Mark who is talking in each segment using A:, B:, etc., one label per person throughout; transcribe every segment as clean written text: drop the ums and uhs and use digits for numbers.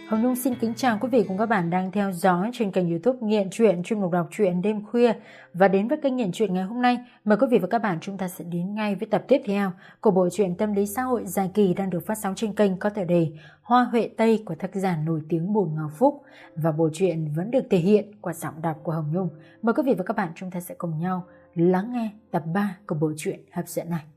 A: Hồng Nhung xin kính chào quý vị cùng các bạn đang theo dõi trên kênh YouTube Nghiện Truyện, chuyên mục đọc truyện đêm khuya. Và đến với kênh Nghiện Truyện ngày hôm nay, mời quý vị và các bạn chúng ta sẽ đến ngay với tập tiếp theo của bộ truyện tâm lý xã hội dài kỳ đang được phát sóng trên kênh có tựa đề Hoa Huệ Tây của tác giả nổi tiếng Bùi Ngọc Phúc. Và bộ truyện vẫn được thể hiện qua giọng đọc của Hồng Nhung. Mời quý vị và các bạn chúng ta sẽ cùng nhau lắng nghe tập 3 của bộ truyện hấp dẫn này.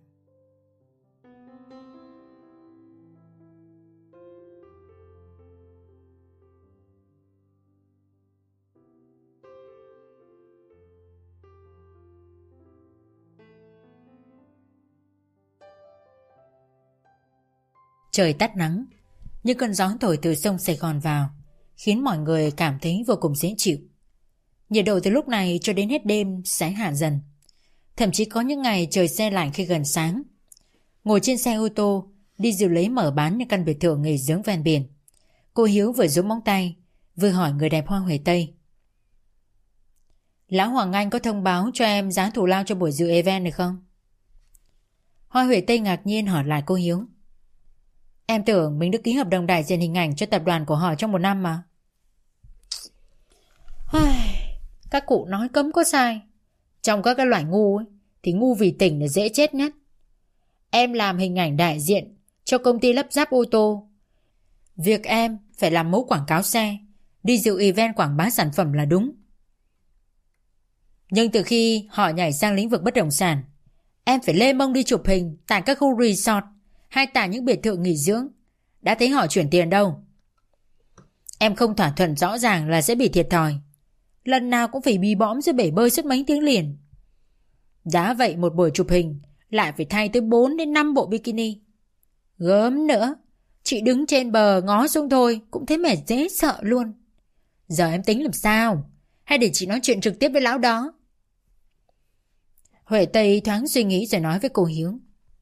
A: Trời tắt nắng, những cơn gió thổi từ sông Sài Gòn vào khiến mọi người cảm thấy vô cùng dễ chịu. Nhiệt độ từ lúc này cho đến hết đêm sẽ hạ dần. Thậm chí có những ngày trời se lạnh khi gần sáng. Ngồi trên xe ô tô đi dự lấy mở bán những căn biệt thự nghỉ dưỡng ven biển, cô Hiếu vừa rúm móng tay vừa hỏi người đẹp Hoa Huệ Tây: "Lão Hoàng Anh có thông báo cho em giá thù lao cho buổi dự event này không?" Hoa Huệ Tây ngạc nhiên hỏi lại cô Hiếu: "Em tưởng mình được ký hợp đồng đại diện hình ảnh cho tập đoàn của họ trong 1 năm mà." Các cụ nói cấm có sai. Trong các cái loại ngu ấy, thì ngu vì tỉnh là dễ chết nhất. Em làm hình ảnh đại diện cho công ty lắp ráp ô tô. Việc em phải làm mẫu quảng cáo xe, đi dự event quảng bá sản phẩm là đúng. Nhưng từ khi họ nhảy sang lĩnh vực bất động sản, em phải lê mông đi chụp hình tại các khu resort hay tại những biệt thự nghỉ dưỡng. Đã thấy họ chuyển tiền đâu. Em không thỏa thuận rõ ràng là sẽ bị thiệt thòi. Lần nào cũng phải bí bõm dưới bể bơi suốt mấy tiếng liền. Đã vậy một buổi chụp hình lại phải thay tới 4 đến 5 bộ bikini. Gớm nữa, chị đứng trên bờ ngó xuống thôi cũng thấy mệt dễ sợ luôn. Giờ em tính làm sao? Hay để chị nói chuyện trực tiếp với lão đó? Huệ Tây thoáng suy nghĩ rồi nói với cô Hiếu: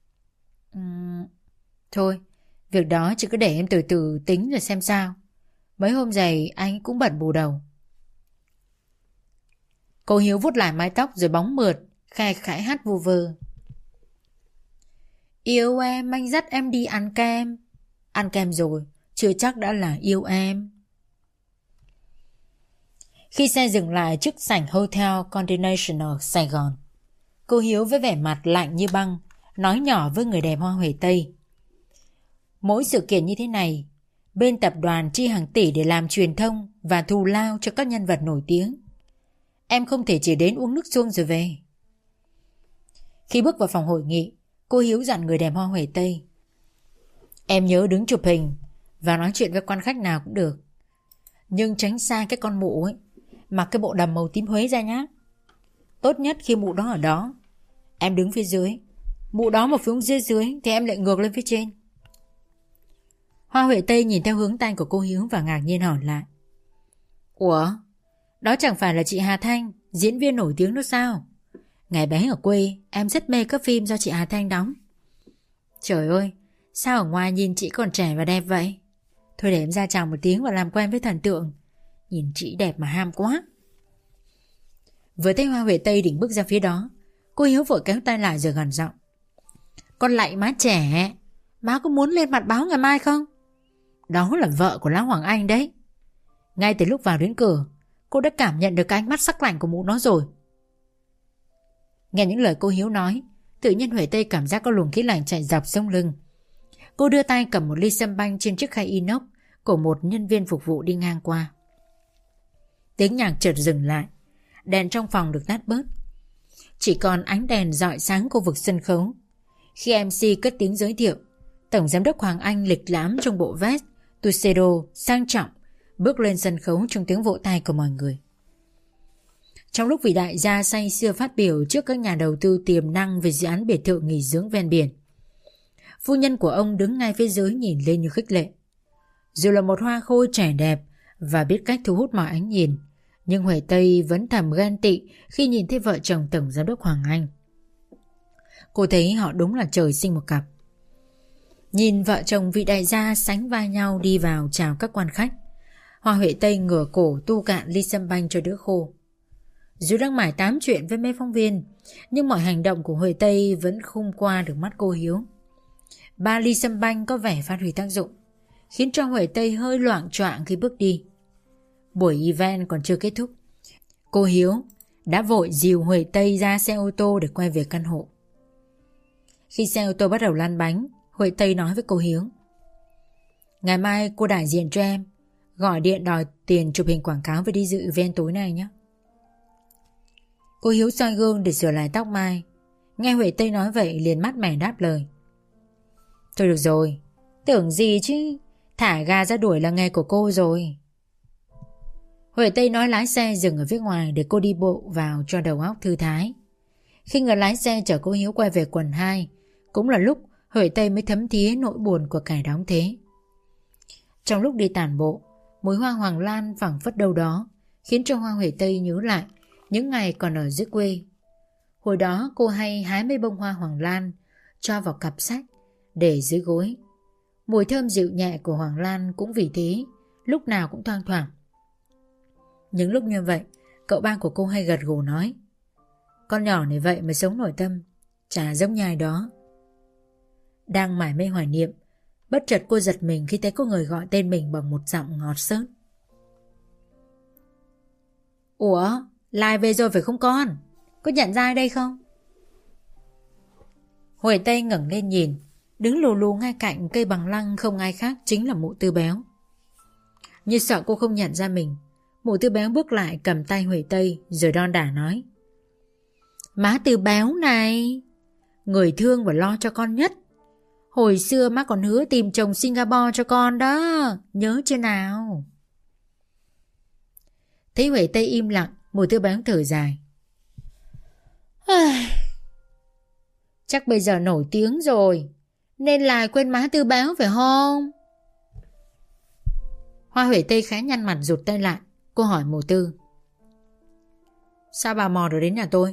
A: Thôi, việc đó chị cứ để em từ từ tính rồi xem sao. Mấy hôm giày anh cũng bận bù đầu. Cô Hiếu vuốt lại mái tóc rồi bóng mượt, khe khẽ hát vu vơ: "Yêu em, anh dắt em đi ăn kem. Ăn kem rồi, chưa chắc đã là yêu em." Khi xe dừng lại trước sảnh Hotel Continental Sài Gòn, cô Hiếu với vẻ mặt lạnh như băng nói nhỏ với người đẹp Hoa Huệ Tây: "Mỗi sự kiện như thế này, bên tập đoàn chi hàng tỷ để làm truyền thông và thù lao cho các nhân vật nổi tiếng. Em không thể chỉ đến uống nước suông rồi về." Khi bước vào phòng hội nghị, cô Hiếu dặn người đẹp Hoa Huệ Tây: "Em nhớ đứng chụp hình và nói chuyện với quan khách nào cũng được, nhưng tránh xa cái con mụ ấy, mặc cái bộ đầm màu tím Huế ra nhá. Tốt nhất khi mụ đó ở đó, em đứng phía dưới. Mụ đó mà phía dưới thì em lại ngược lên phía trên." Hoa Huệ Tây nhìn theo hướng tay của cô Hiếu và ngạc nhiên hỏi lại: "Ủa, đó chẳng phải là chị Hà Thanh, diễn viên nổi tiếng đó sao? Ngày bé ở quê em rất mê các phim do chị Hà Thanh đóng. Trời ơi, sao ở ngoài nhìn chị còn trẻ và đẹp vậy? Thôi để em ra chào một tiếng và làm quen với thần tượng. Nhìn chị đẹp mà ham quá." Vừa thấy Hoa Huệ Tây định bước ra phía đó, cô Hiếu vội kéo tay lại rồi gằn giọng: "Con lạy má trẻ, má có muốn lên mặt báo ngày mai không? Đó là vợ của lão Hoàng Anh đấy. Ngay từ lúc vào đến cửa, cô đã cảm nhận được cái ánh mắt sắc lạnh của mụ nó rồi." Nghe những lời cô Hiếu nói, tự nhiên Huệ Tây cảm giác có luồng khí lạnh chạy dọc sống lưng. Cô đưa tay cầm một ly sâm banh trên chiếc khay inox của một nhân viên phục vụ đi ngang qua. Tiếng nhạc chợt dừng lại, đèn trong phòng được tắt bớt, chỉ còn ánh đèn rọi sáng khu vực sân khấu. Khi MC cất tiếng giới thiệu, Tổng Giám đốc Hoàng Anh lịch lãm trong bộ vest tuxedo sang trọng bước lên sân khấu trong tiếng vỗ tay của mọi người. Trong lúc vị đại gia say sưa phát biểu trước các nhà đầu tư tiềm năng về dự án biệt thự nghỉ dưỡng ven biển, phu nhân của ông đứng ngay phía dưới nhìn lên như khích lệ. Dù là một hoa khôi trẻ đẹp và biết cách thu hút mọi ánh nhìn, nhưng Huệ Tây vẫn thầm ghen tị khi nhìn thấy vợ chồng Tổng Giám đốc Hoàng Anh. Cô thấy họ đúng là trời sinh một cặp. Nhìn vợ chồng vị đại gia sánh vai nhau đi vào chào các quan khách, Hoa Huệ Tây ngửa cổ tu cạn ly sâm banh cho đỡ khô. Dù đang mải tám chuyện với mấy phóng viên, nhưng mọi hành động của Huệ Tây vẫn không qua được mắt cô Hiếu. 3 ly sâm banh có vẻ phát huy tác dụng. khiến cho Huệ Tây hơi loạng choạng khi bước đi. Buổi event còn chưa kết thúc, cô Hiếu đã vội dìu Huệ Tây ra xe ô tô để quay về căn hộ. Khi xe ô tô bắt đầu lăn bánh, Huệ Tây nói với cô Hiếu: "Ngày mai cô đại diện cho em, gọi điện đòi tiền chụp hình quảng cáo về đi dự event tối nay nhé." Cô Hiếu soi gương để sửa lại tóc mai. Nghe Huệ Tây nói vậy liền mát mẻ đáp lời: "Thôi được rồi, tưởng gì chứ, thả ga ra đuổi là nghề của cô rồi." Huệ Tây nói lái xe dừng ở phía ngoài để cô đi bộ vào cho đầu óc thư thái. Khi người lái xe chở cô Hiếu quay về quần 2, cũng là lúc Huệ Tây mới thấm thía nỗi buồn của kẻ đóng thế. Trong lúc đi tản bộ, mùi hoa hoàng lan phảng phất đâu đó khiến cho Hoa Huệ Tây nhớ lại những ngày còn ở dưới quê. Hồi đó cô hay hái mấy bông hoa hoàng lan cho vào cặp sách để dưới gối. Mùi thơm dịu nhẹ của hoàng lan cũng vì thế lúc nào cũng thoang thoảng. Những lúc như vậy, cậu ba của cô hay gật gù nói: "Con nhỏ này vậy mà sống nội tâm, chả giống như ai đó." Đang mải mê hoài niệm, bất chợt cô giật mình khi thấy có người gọi tên mình bằng một giọng ngọt xớt. "Ủa, Lai về rồi phải không con? Có nhận ra ai đây không?" Huệ Tây ngẩng lên nhìn, đứng lù lù ngay cạnh cây bằng lăng không ai khác chính là Mụ Tư Béo. Như sợ cô không nhận ra mình, Mụ Tư Béo bước lại cầm tay Huệ Tây rồi đon đả nói: "Má Tư Béo này, người thương và lo cho con nhất. Hồi xưa má còn hứa tìm chồng Singapore cho con đó, nhớ chưa nào?" Thấy Huệ Tây im lặng, Mụ Tư Béo thở dài: "Chắc bây giờ nổi tiếng rồi nên lại quên má Tư Béo phải không?" Hoa Huệ Tây khẽ nhăn mặt rụt tay lại. Cô hỏi Mụ Tư: "Sao bà mò được đến nhà tôi?"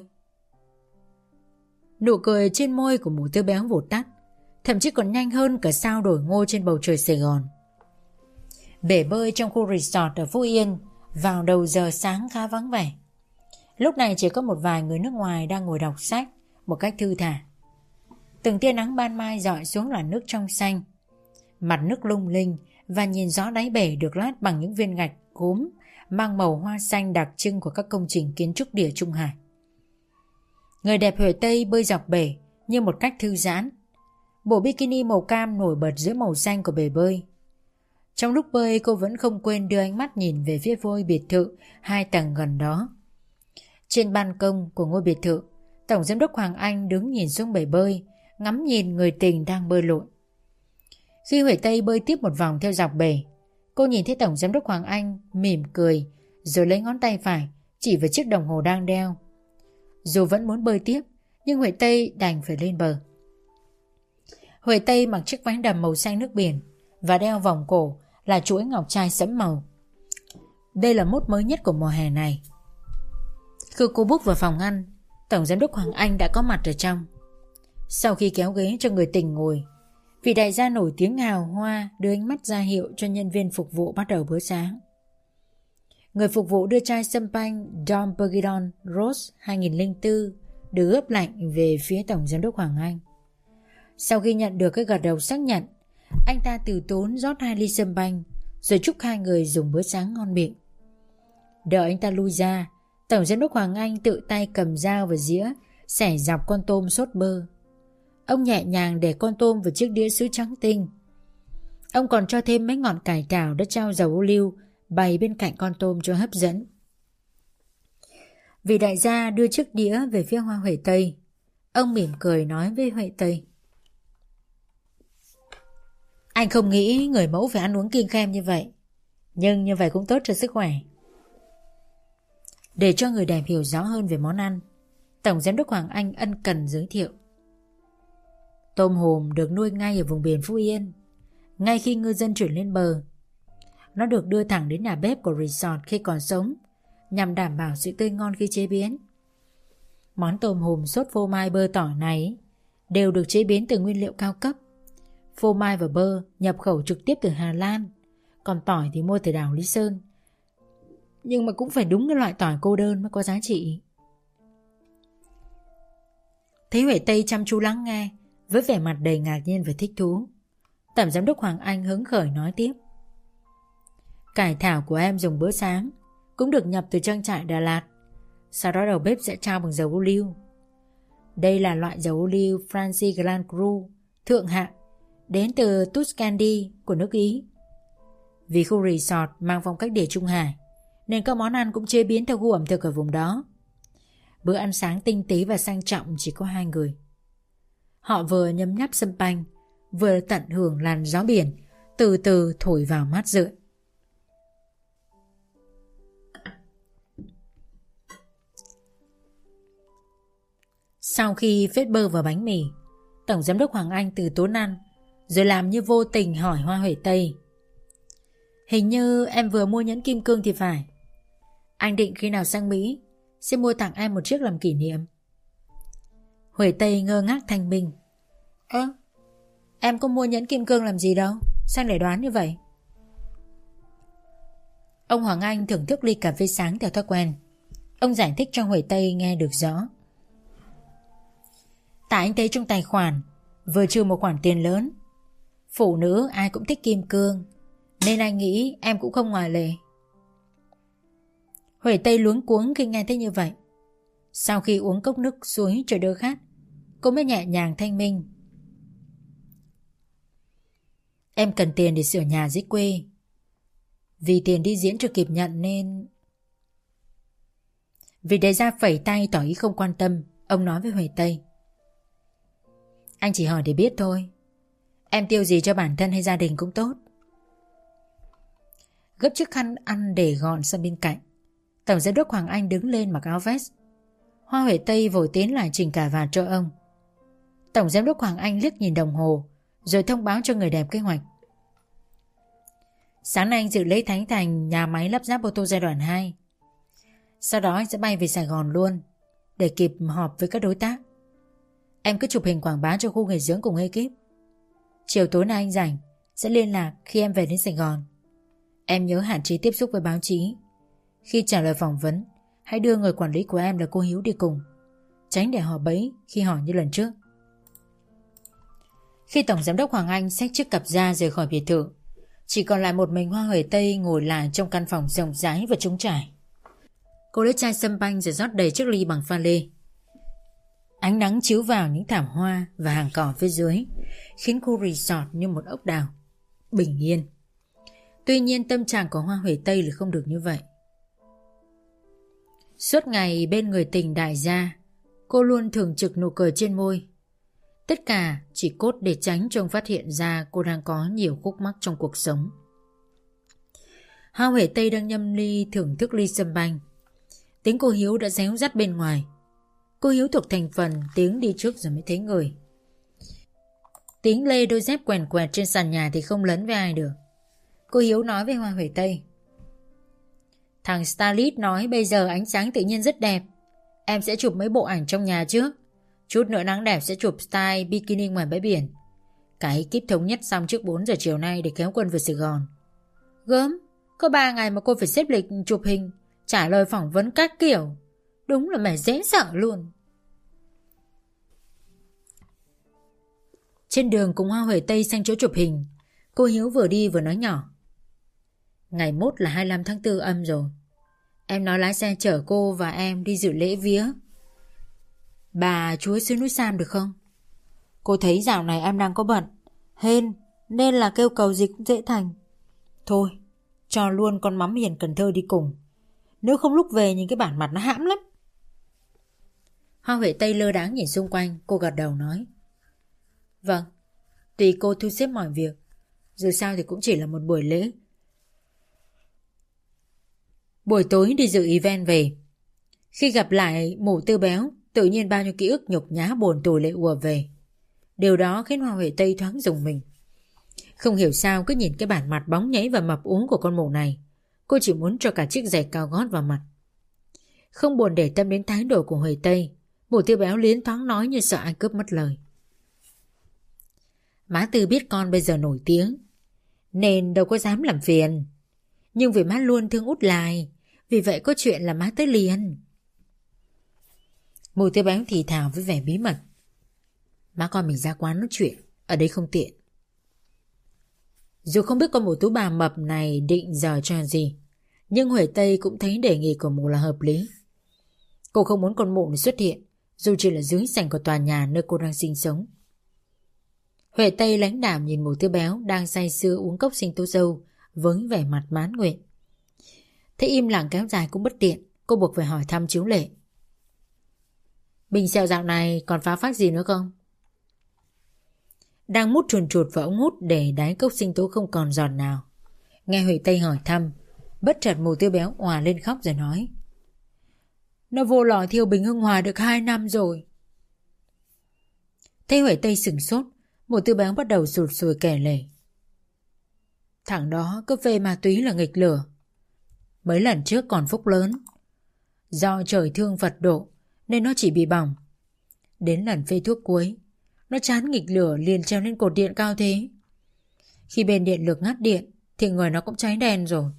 A: Nụ cười trên môi của Mụ Tư Béo vụt tắt, thậm chí còn nhanh hơn cả sao đổi ngôi trên bầu trời Sài Gòn. Bể bơi trong khu resort ở Phú Yên vào đầu giờ sáng khá vắng vẻ. Lúc này chỉ có một vài người nước ngoài đang ngồi đọc sách một cách thư thả. Từng tia nắng ban mai rọi xuống làn nước trong xanh, mặt nước lung linh, và nhìn rõ đáy bể được lát bằng những viên gạch gốm mang màu hoa xanh đặc trưng của các công trình kiến trúc địa Trung Hải. Người đẹp Huệ Tây bơi dọc bể như một cách thư giãn. Bộ bikini màu cam nổi bật dưới màu xanh của bể bơi. Trong lúc bơi, cô vẫn không quên đưa ánh mắt nhìn về phía ngôi biệt thự 2 tầng gần đó. Trên ban công của ngôi biệt thự, Tổng giám đốc Hoàng Anh đứng nhìn xuống bể bơi, ngắm nhìn người tình đang bơi lội. Khi Huệ Tây bơi tiếp một vòng theo dọc bể, cô nhìn thấy Tổng giám đốc Hoàng Anh mỉm cười rồi lấy ngón tay phải chỉ vào chiếc đồng hồ đang đeo. Dù vẫn muốn bơi tiếp, nhưng Huệ Tây đành phải lên bờ. Huệ Tây mặc chiếc váy đầm màu xanh nước biển và đeo vòng cổ là chuỗi ngọc trai sẫm màu. Đây là mốt mới nhất của mùa hè này. Khi cô bước vào phòng ăn, Tổng giám đốc Hoàng Anh đã có mặt ở trong. Sau khi kéo ghế cho người tình ngồi, vị đại gia nổi tiếng hào hoa đưa ánh mắt ra hiệu cho nhân viên phục vụ bắt đầu bữa sáng. Người phục vụ đưa chai champagne Dom Perignon Rose 2004 được ướp lạnh về phía Tổng giám đốc Hoàng Anh. Sau khi nhận được cái gật đầu xác nhận, anh ta từ tốn rót 2 ly champagne rồi chúc hai người dùng bữa sáng ngon miệng. Đợi anh ta lui ra, Tổng giám đốc Hoàng Anh tự tay cầm dao và dĩa xẻ dọc con tôm sốt bơ. Ông nhẹ nhàng để con tôm vào chiếc đĩa sứ trắng tinh. Ông còn cho thêm mấy ngọn cải thảo đã trao dầu ô liu bày bên cạnh con tôm cho hấp dẫn. Vị đại gia đưa chiếc đĩa về phía Hoa Huệ Tây. Ông mỉm cười nói với Huệ Tây: "Anh không nghĩ người mẫu phải ăn uống kiêng khem như vậy, nhưng như vậy cũng tốt cho sức khỏe." Để cho người đẹp hiểu rõ hơn về món ăn, Tổng giám đốc Hoàng Anh ân cần giới thiệu: "Tôm hùm được nuôi ngay ở vùng biển Phú Yên, ngay khi ngư dân chuyển lên bờ. Nó được đưa thẳng đến nhà bếp của resort khi còn sống, nhằm đảm bảo sự tươi ngon khi chế biến. Món tôm hùm sốt phô mai bơ tỏi này đều được chế biến từ nguyên liệu cao cấp. Phô mai và bơ nhập khẩu trực tiếp từ Hà Lan, còn tỏi thì mua từ đảo Lý Sơn. Nhưng mà cũng phải đúng cái loại tỏi cô đơn mới có giá trị." Thấy Huệ Tây chăm chú lắng nghe với vẻ mặt đầy ngạc nhiên và thích thú, Tổng giám đốc Hoàng Anh hứng khởi nói tiếp. Cải thảo của em dùng bữa sáng cũng được nhập từ trang trại Đà Lạt. Sau đó đầu bếp sẽ trao bằng dầu ô liu. Đây là loại dầu ô liu Francis Grand Cru thượng hạng, đến từ Tuscany của nước Ý. Vì khu resort mang phong cách Địa Trung Hải nên các món ăn cũng chế biến theo gu ẩm thực ở vùng đó. Bữa ăn sáng tinh tế và sang trọng chỉ có 2 người. Họ vừa nhấm nháp sâm panh, vừa tận hưởng làn gió biển từ từ thổi vào mát rượi. Sau khi phết bơ vào bánh mì, Tổng giám đốc Hoàng Anh từ tốn ăn, rồi làm như vô tình hỏi Hoa Huệ Tây. Hình như em vừa mua nhẫn kim cương thì phải. Anh định khi nào sang Mỹ sẽ mua tặng em một chiếc làm kỷ niệm. Huệ Tây ngơ ngác thanh minh. Em có mua nhẫn kim cương làm gì đâu, sao lại đoán như vậy? Ông Hoàng Anh thưởng thức ly cà phê sáng theo thói quen. Ông giải thích cho Huệ Tây nghe được rõ. Tại anh thấy trong tài khoản vừa trừ một khoản tiền lớn. Phụ nữ ai cũng thích kim cương, nên anh nghĩ em cũng không ngoại lệ. Huệ Tây luống cuống khi nghe thấy như vậy. Sau khi uống cốc nước suối cho đỡ khát, cô mới nhẹ nhàng thanh minh. Em cần tiền để sửa nhà dưới quê. Vì tiền đi diễn chưa kịp nhận nên... Vì đại gia phẩy tay tỏ ý không quan tâm, ông nói với Huệ Tây. Anh chỉ hỏi để biết thôi. Em tiêu gì cho bản thân hay gia đình cũng tốt. Gấp chiếc khăn ăn để gọn sang bên cạnh, Tổng giám đốc Hoàng Anh đứng lên mặc áo vest. Hoa Huệ Tây vội tiến lại chỉnh cà vạt cho ông. Tổng giám đốc Hoàng Anh liếc nhìn đồng hồ, rồi thông báo cho người đẹp kế hoạch. Sáng nay anh dự lễ khánh thành nhà máy lắp ráp ô tô giai đoạn 2. Sau đó anh sẽ bay về Sài Gòn luôn, để kịp họp với các đối tác. Em cứ chụp hình quảng bá cho khu nghỉ dưỡng cùng ekip. Chiều tối nay anh rảnh, sẽ liên lạc khi em về đến Sài Gòn. Em nhớ hạn chế tiếp xúc với báo chí. Khi trả lời phỏng vấn, hãy đưa người quản lý của em là cô Hiếu đi cùng, tránh để họ bẫy khi hỏi như lần trước. Khi Tổng giám đốc Hoàng Anh xách chiếc cặp ra rời khỏi biệt thự, chỉ còn lại một mình Hoa Huệ Tây ngồi lại trong căn phòng rộng rãi và trống trải. Cô lấy chai sâm panh rồi rót đầy chiếc ly bằng pha lê. Ánh nắng chiếu vào những thảm hoa và hàng cỏ phía dưới, khiến khu resort như một ốc đảo, bình yên. Tuy nhiên tâm trạng của Hoa Huệ Tây là không được như vậy. Suốt ngày bên người tình đại gia, cô luôn thường trực nụ cười trên môi. Tất cả chỉ cốt để tránh cho ông phát hiện ra cô đang có nhiều khúc mắc trong cuộc sống. Hoa Huệ Tây đang nhâm ly thưởng thức ly sâm banh. Tiếng cô Hiếu đã réo rắt bên ngoài. Cô Hiếu thuộc thành phần tiếng đi trước rồi mới thấy người. Tiếng lê đôi dép quèn quẹt trên sàn nhà thì không lấn với ai được. Cô Hiếu nói với Hoa Huệ Tây. Thằng stylist nói bây giờ ánh sáng tự nhiên rất đẹp. Em sẽ chụp mấy bộ ảnh trong nhà trước. Chút nữa nắng đẹp sẽ chụp style bikini ngoài bãi biển. Cả ekip thống nhất xong trước 4 giờ chiều nay để kéo quân về Sài Gòn. Gớm, có 3 ngày mà cô phải xếp lịch chụp hình, trả lời phỏng vấn các kiểu. Đúng là mẹ dễ sợ luôn. Trên đường cùng Hoa Huệ Tây sang chỗ chụp hình, cô Hiếu vừa đi vừa nói nhỏ. Ngày mốt là 25 tháng 4 âm rồi. Em nói lái xe chở cô và em đi dự lễ vía bà Chúa xứ núi Sam được không? Cô thấy dạo này em đang có bận hên nên là kêu cầu gì cũng dễ thành. Thôi, cho luôn con mắm hiền Cần Thơ đi cùng. Nếu không lúc về nhìn cái bản mặt nó hãm lắm. Hoa Huệ Tây lơ đãng nhìn xung quanh, cô gật đầu nói. Vâng, tùy cô thu xếp mọi việc. Dù sao thì cũng chỉ là một buổi lễ. Buổi tối đi dự event về. Khi gặp lại mụ Tư Béo, tự nhiên bao nhiêu ký ức nhục nhã buồn tủi lại ùa về. Điều đó khiến Hoa Huệ Tây thoáng rùng mình. Không hiểu sao cứ nhìn cái bản mặt bóng nhảy và mập úng của con mụ này, cô chỉ muốn cho cả chiếc giày cao gót vào mặt. Không buồn để tâm đến thái độ của Huệ Tây, mụ Tư Béo liến thoáng nói như sợ ai cướp mất lời. Má Tư biết con bây giờ nổi tiếng nên đâu có dám làm phiền. Nhưng vì má luôn thương út lại, vì vậy có chuyện là má tới liền. Mụ Tư Béo thì thào với vẻ bí mật. Má con mình ra quán nói chuyện, ở đây không tiện. Dù không biết con mụ tú bà mập này định giở trò gì, nhưng Huệ Tây cũng thấy đề nghị của mụ là hợp lý. Cô không muốn con mụ này xuất hiện, dù chỉ là dưới sảnh của tòa nhà nơi cô đang sinh sống. Huệ Tây lãnh đạm nhìn mụ Tư Béo đang say sưa uống cốc sinh tố dâu với vẻ mặt mãn nguyện. Thế im lặng kéo dài cũng bất tiện, cô buộc phải hỏi thăm Chiếu Lệ. Bình xèo dạo này còn phá phách gì nữa không? Đang mút chuồn chuột vào ống hút để đáy cốc sinh tố không còn giọt nào. Nghe Huệ Tây hỏi thăm, bất chợt mụ Tư Béo òa lên khóc rồi nói: Nó vô lò thiêu Bình Hưng Hòa được 2 năm rồi. Thấy Huệ Tây sửng sốt, mụ Tư Béo bắt đầu sụt sùi kể lể. Thằng đó cứ phê ma túy là nghịch lửa. Mấy lần trước còn phúc lớn. Do trời thương Phật độ nên nó chỉ bị bỏng. Đến lần phê thuốc cuối, nó chán nghịch lửa liền treo lên cột điện cao thế. Khi bên điện lực ngắt điện thì người nó cũng cháy đen rồi.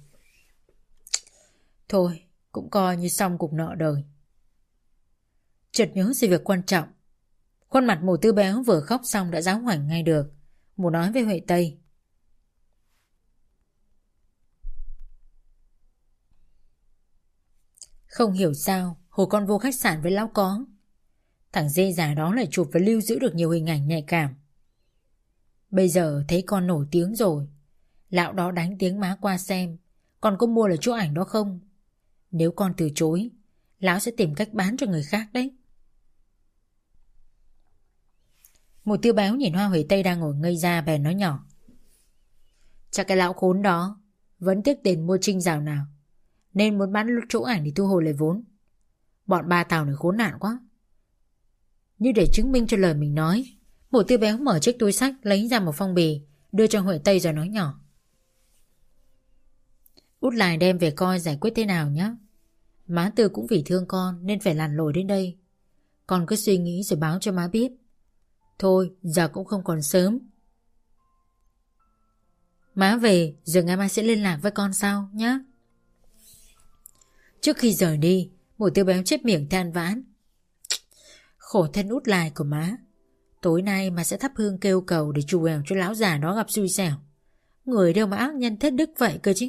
A: Thôi, cũng coi như xong cục nợ đời. Chợt nhớ sự việc quan trọng, khuôn mặt mụ Tư Béo vừa khóc xong đã giáo hoảnh ngay được. Mụ nói với Huệ Tây: Không hiểu sao hồi con vô khách sạn với lão có, thằng dê già đó lại chụp và lưu giữ được nhiều hình ảnh nhạy cảm. Bây giờ thấy con nổi tiếng rồi, lão đó đánh tiếng má qua xem con có mua là chỗ ảnh đó không. Nếu con từ chối, lão sẽ tìm cách bán cho người khác đấy. Mụ Tư Béo nhìn Hoa Huệ Tây đang ngồi ngây ra bèn nói nhỏ: Chắc cái lão khốn đó vẫn tiếc tiền mua trinh rào nào, nên muốn bán chỗ ảnh để thu hồi lại vốn. Bọn ba tàu này khốn nạn quá. Như để chứng minh cho lời mình nói, mụ Tư Béo mở chiếc túi xách lấy ra một phong bì đưa cho Huệ Tây rồi nói nhỏ: Út lại đem về coi giải quyết thế nào nhé. Má Tư cũng vì thương con nên phải lặn lội đến đây. Con cứ suy nghĩ rồi báo cho má biết. Thôi giờ cũng không còn sớm. Má về rồi ngày mai sẽ liên lạc với con sau nhé. Trước khi rời đi, mụ Tư Béo chép miệng than vãn: Khổ thân Út Lại của má. Tối nay mà sẽ thắp hương kêu cầu để trù ẻo cho lão già đó gặp xui xẻo. Người đâu mà ác nhân thất đức vậy cơ chứ.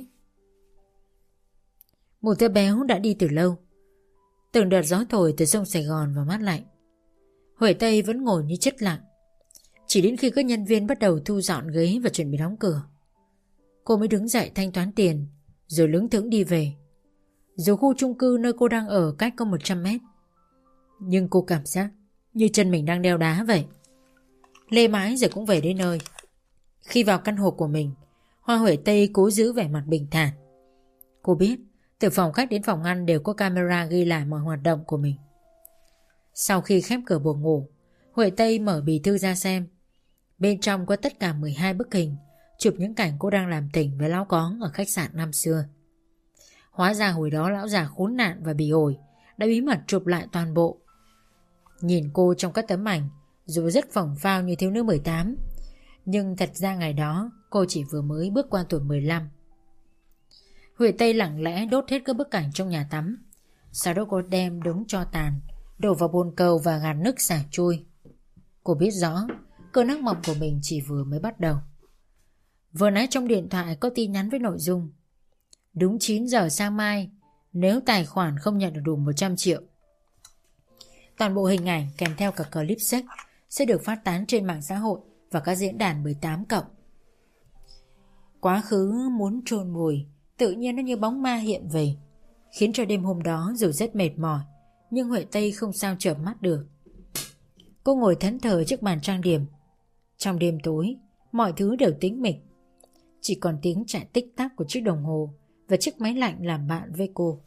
A: Mụ Tư Béo đã đi từ lâu. Từng đợt gió thổi từ sông Sài Gòn vào mát lạnh. Huệ Tây vẫn ngồi như chết lặng. Chỉ đến khi các nhân viên bắt đầu thu dọn ghế và chuẩn bị đóng cửa, cô mới đứng dậy thanh toán tiền rồi lững thững đi về. Dù khu chung cư nơi cô đang ở cách có 100 mét, nhưng cô cảm giác như chân mình đang đeo đá vậy. Lê mãi rồi cũng về đến nơi. Khi vào căn hộ của mình, Hoa Huệ Tây cố giữ vẻ mặt bình thản. Cô biết từ phòng khách đến phòng ăn đều có camera ghi lại mọi hoạt động của mình. Sau khi khép cửa buồng ngủ, Huệ Tây mở bì thư ra xem. Bên trong có tất cả 12 bức hình chụp những cảnh cô đang làm tình với lão cóng ở khách sạn năm xưa. Hóa ra hồi đó lão già khốn nạn và bỉ ổi đã bí mật chụp lại toàn bộ. Nhìn cô trong các tấm ảnh dù rất phồng phao như thiếu nữ 18, nhưng thật ra ngày đó cô chỉ vừa mới bước qua tuổi 15. Huệ Tây lặng lẽ đốt hết các bức ảnh trong nhà tắm. Sau đó cô đem đống tro tàn đổ vào bồn cầu và gạt nước xả trôi. Cô biết rõ cơn ác mộng của mình chỉ vừa mới bắt đầu. Vừa nãy trong điện thoại có tin nhắn với nội dung: Đúng 9 giờ sáng mai, nếu tài khoản không nhận được đủ 100 triệu. Toàn bộ hình ảnh kèm theo cả clip sex sẽ được phát tán trên mạng xã hội và các diễn đàn 18+. Quá khứ muốn chôn vùi, tự nhiên nó như bóng ma hiện về, khiến cho đêm hôm đó dù rất mệt mỏi, nhưng Huệ Tây không sao chợp mắt được. Cô ngồi thẫn thờ trước bàn trang điểm. Trong đêm tối, mọi thứ đều tĩnh mịch, chỉ còn tiếng chạy tích tắc của chiếc đồng hồ và chiếc máy lạnh làm bạn với cô.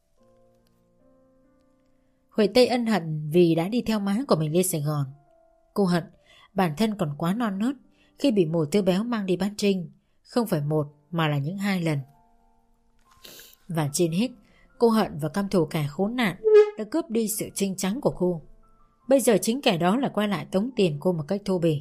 A: Huệ Tây ân hận vì đã đi theo má của mình lên Sài Gòn. Cô hận bản thân còn quá non nớt khi bị mụ Tư Béo mang đi bán trinh, không phải một mà là những 2 lần. Và trên hết, cô hận và căm thù kẻ khốn nạn đã cướp đi sự trinh trắng của cô. Bây giờ chính kẻ đó lại quay lại tống tiền cô một cách thô bỉ.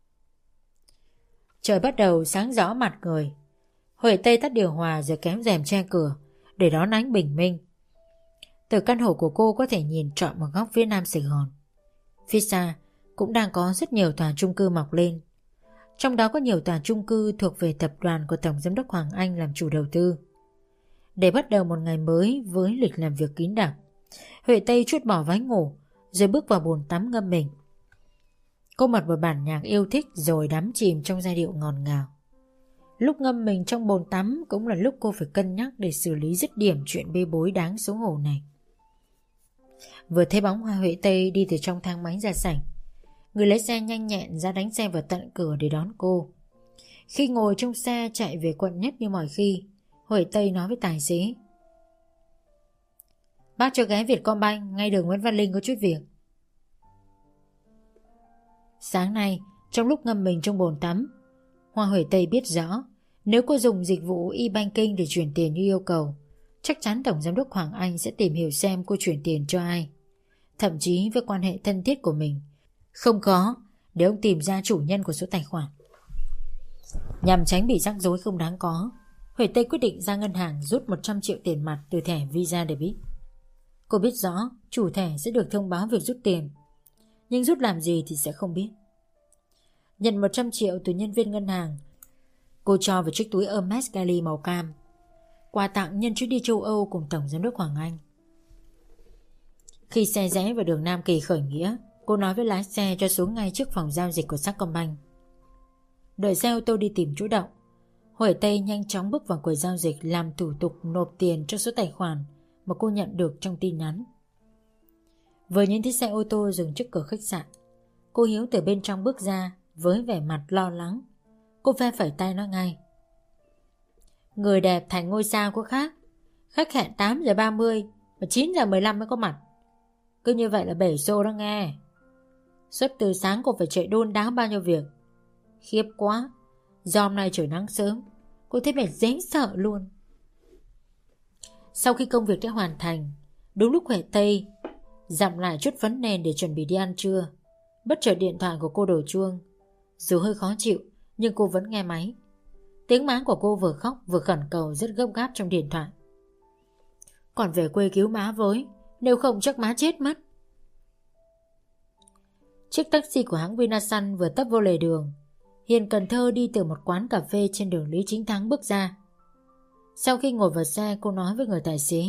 A: Trời bắt đầu sáng rõ mặt người. Huệ Tây tắt điều hòa rồi kéo rèm che cửa để đón ánh bình minh. Từ căn hộ của cô có thể nhìn trọn một góc phía nam Sài Gòn. Phía xa cũng đang có rất nhiều tòa chung cư mọc lên. Trong đó có nhiều tòa chung cư thuộc về tập đoàn của Tổng Giám đốc Hoàng Anh làm chủ đầu tư. Để bắt đầu một ngày mới với lịch làm việc kín đặc, Huệ Tây trút bỏ váy ngủ rồi bước vào bồn tắm ngâm mình. Cô bật một bản nhạc yêu thích rồi đắm chìm trong giai điệu ngọt ngào. Lúc ngâm mình trong bồn tắm cũng là lúc cô phải cân nhắc để xử lý dứt điểm chuyện bê bối đáng xấu hổ này. Vừa thấy bóng Hoa Huệ Tây đi từ trong thang máy ra sảnh, người lái xe nhanh nhẹn ra đánh xe vào tận cửa để đón cô. Khi ngồi trong xe chạy về quận Nhất như mọi khi, Huệ Tây nói với tài xế: "Bác cho ghé Vietcombank ngay đường Nguyễn Văn Linh có chút việc." Sáng nay, trong lúc ngâm mình trong bồn tắm, Hoa Huệ Tây biết rõ nếu cô dùng dịch vụ e-banking để chuyển tiền như yêu cầu, chắc chắn Tổng Giám đốc Hoàng Anh sẽ tìm hiểu xem cô chuyển tiền cho ai, thậm chí với quan hệ thân thiết của mình. Không khó để ông tìm ra chủ nhân của số tài khoản. Nhằm tránh bị rắc rối không đáng có, Huệ Tây quyết định ra ngân hàng rút 100 triệu tiền mặt từ thẻ Visa Debit. Cô biết rõ chủ thẻ sẽ được thông báo việc rút tiền, nhưng rút làm gì thì sẽ không biết. Nhận 100 triệu từ nhân viên ngân hàng, cô cho vào chiếc túi Hermes Gali màu cam, quà tặng nhân chuyến đi châu Âu cùng Tổng Giám đốc Hoàng Anh. Khi xe rẽ vào đường Nam Kỳ khởi nghĩa, cô nói với lái xe cho xuống ngay trước phòng giao dịch của Sacombank. Đợi xe ô tô đi tìm chỗ đậu, Huệ Tây nhanh chóng bước vào quầy giao dịch làm thủ tục nộp tiền cho số tài khoản mà cô nhận được trong tin nhắn. Vừa nhìn thấy xe ô tô dừng trước cửa khách sạn, cô Hiếu từ bên trong bước ra với vẻ mặt lo lắng. Cô phe phẩy tay nói ngay: "Người đẹp thành ngôi sao có khác. Khách hẹn 8 giờ 30 và 9 giờ 15 mới có mặt. Cứ như vậy là bể xô đó nghe. Suốt từ sáng cô phải chạy đôn đáo bao nhiêu việc. Khiếp quá. Do hôm nay trời nắng sớm, cô thấy mệt dễ sợ luôn." Sau khi công việc đã hoàn thành, đúng lúc Huệ Tây dặm lại chút phấn nền để chuẩn bị đi ăn trưa, bất chợt điện thoại của cô đổ chuông. Dù hơi khó chịu nhưng cô vẫn nghe máy. Tiếng má của cô vừa khóc vừa khẩn cầu rất gấp gáp trong điện thoại: "Còn về quê cứu má với, nếu không chắc má chết mất." Chiếc taxi của hãng Vinasun vừa tấp vô lề đường. Hiền Cần Thơ đi từ một quán cà phê trên đường Lý Chính Thắng bước ra. Sau khi ngồi vào xe, cô nói với người tài xế: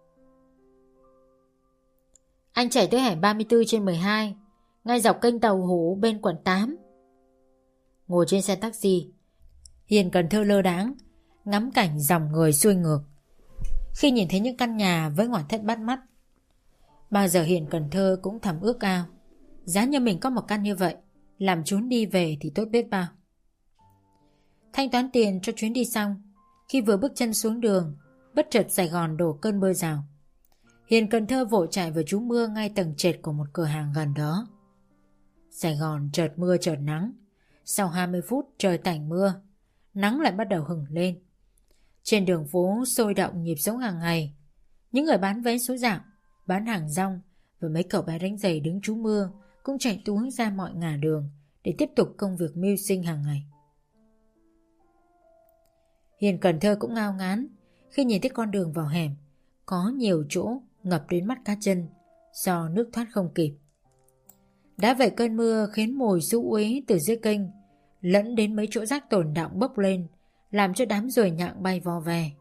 A: "Anh chạy tới hẻm 34/12, ngay dọc kênh tàu hủ bên quận 8. Ngồi trên xe taxi, Hiền Cần Thơ lơ đãng ngắm cảnh dòng người xuôi ngược. Khi nhìn thấy những căn nhà với ngoại thất bắt mắt, bao giờ Hiền Cần Thơ cũng thầm ước ao giá như mình có một căn như vậy, làm chuyến đi về thì tốt biết bao. Thanh toán tiền cho chuyến đi xong, khi vừa bước chân xuống đường, bất chợt Sài Gòn đổ cơn mưa rào. Hiền Cần Thơ vội chạy vào trú mưa ngay tầng trệt của một cửa hàng gần đó. Sài Gòn chợt mưa chợt nắng. Sau 20 phút trời tạnh mưa, nắng lại bắt đầu hừng lên. Trên đường phố sôi động nhịp sống hàng ngày. Những người bán vé số dạo, bán hàng rong và mấy cậu bé đánh giày đứng trú mưa cũng chạy túi ra mọi ngả đường để tiếp tục công việc mưu sinh hàng ngày. Hiền Cần Thơ cũng ngao ngán khi nhìn thấy con đường vào hẻm có nhiều chỗ ngập đến mắt cá chân do nước thoát không kịp. Đã vậy cơn mưa khiến mùi xú uế từ dưới kênh lẫn đến mấy chỗ rác tồn đọng bốc lên, làm cho đám ruồi nhặng bay vo ve.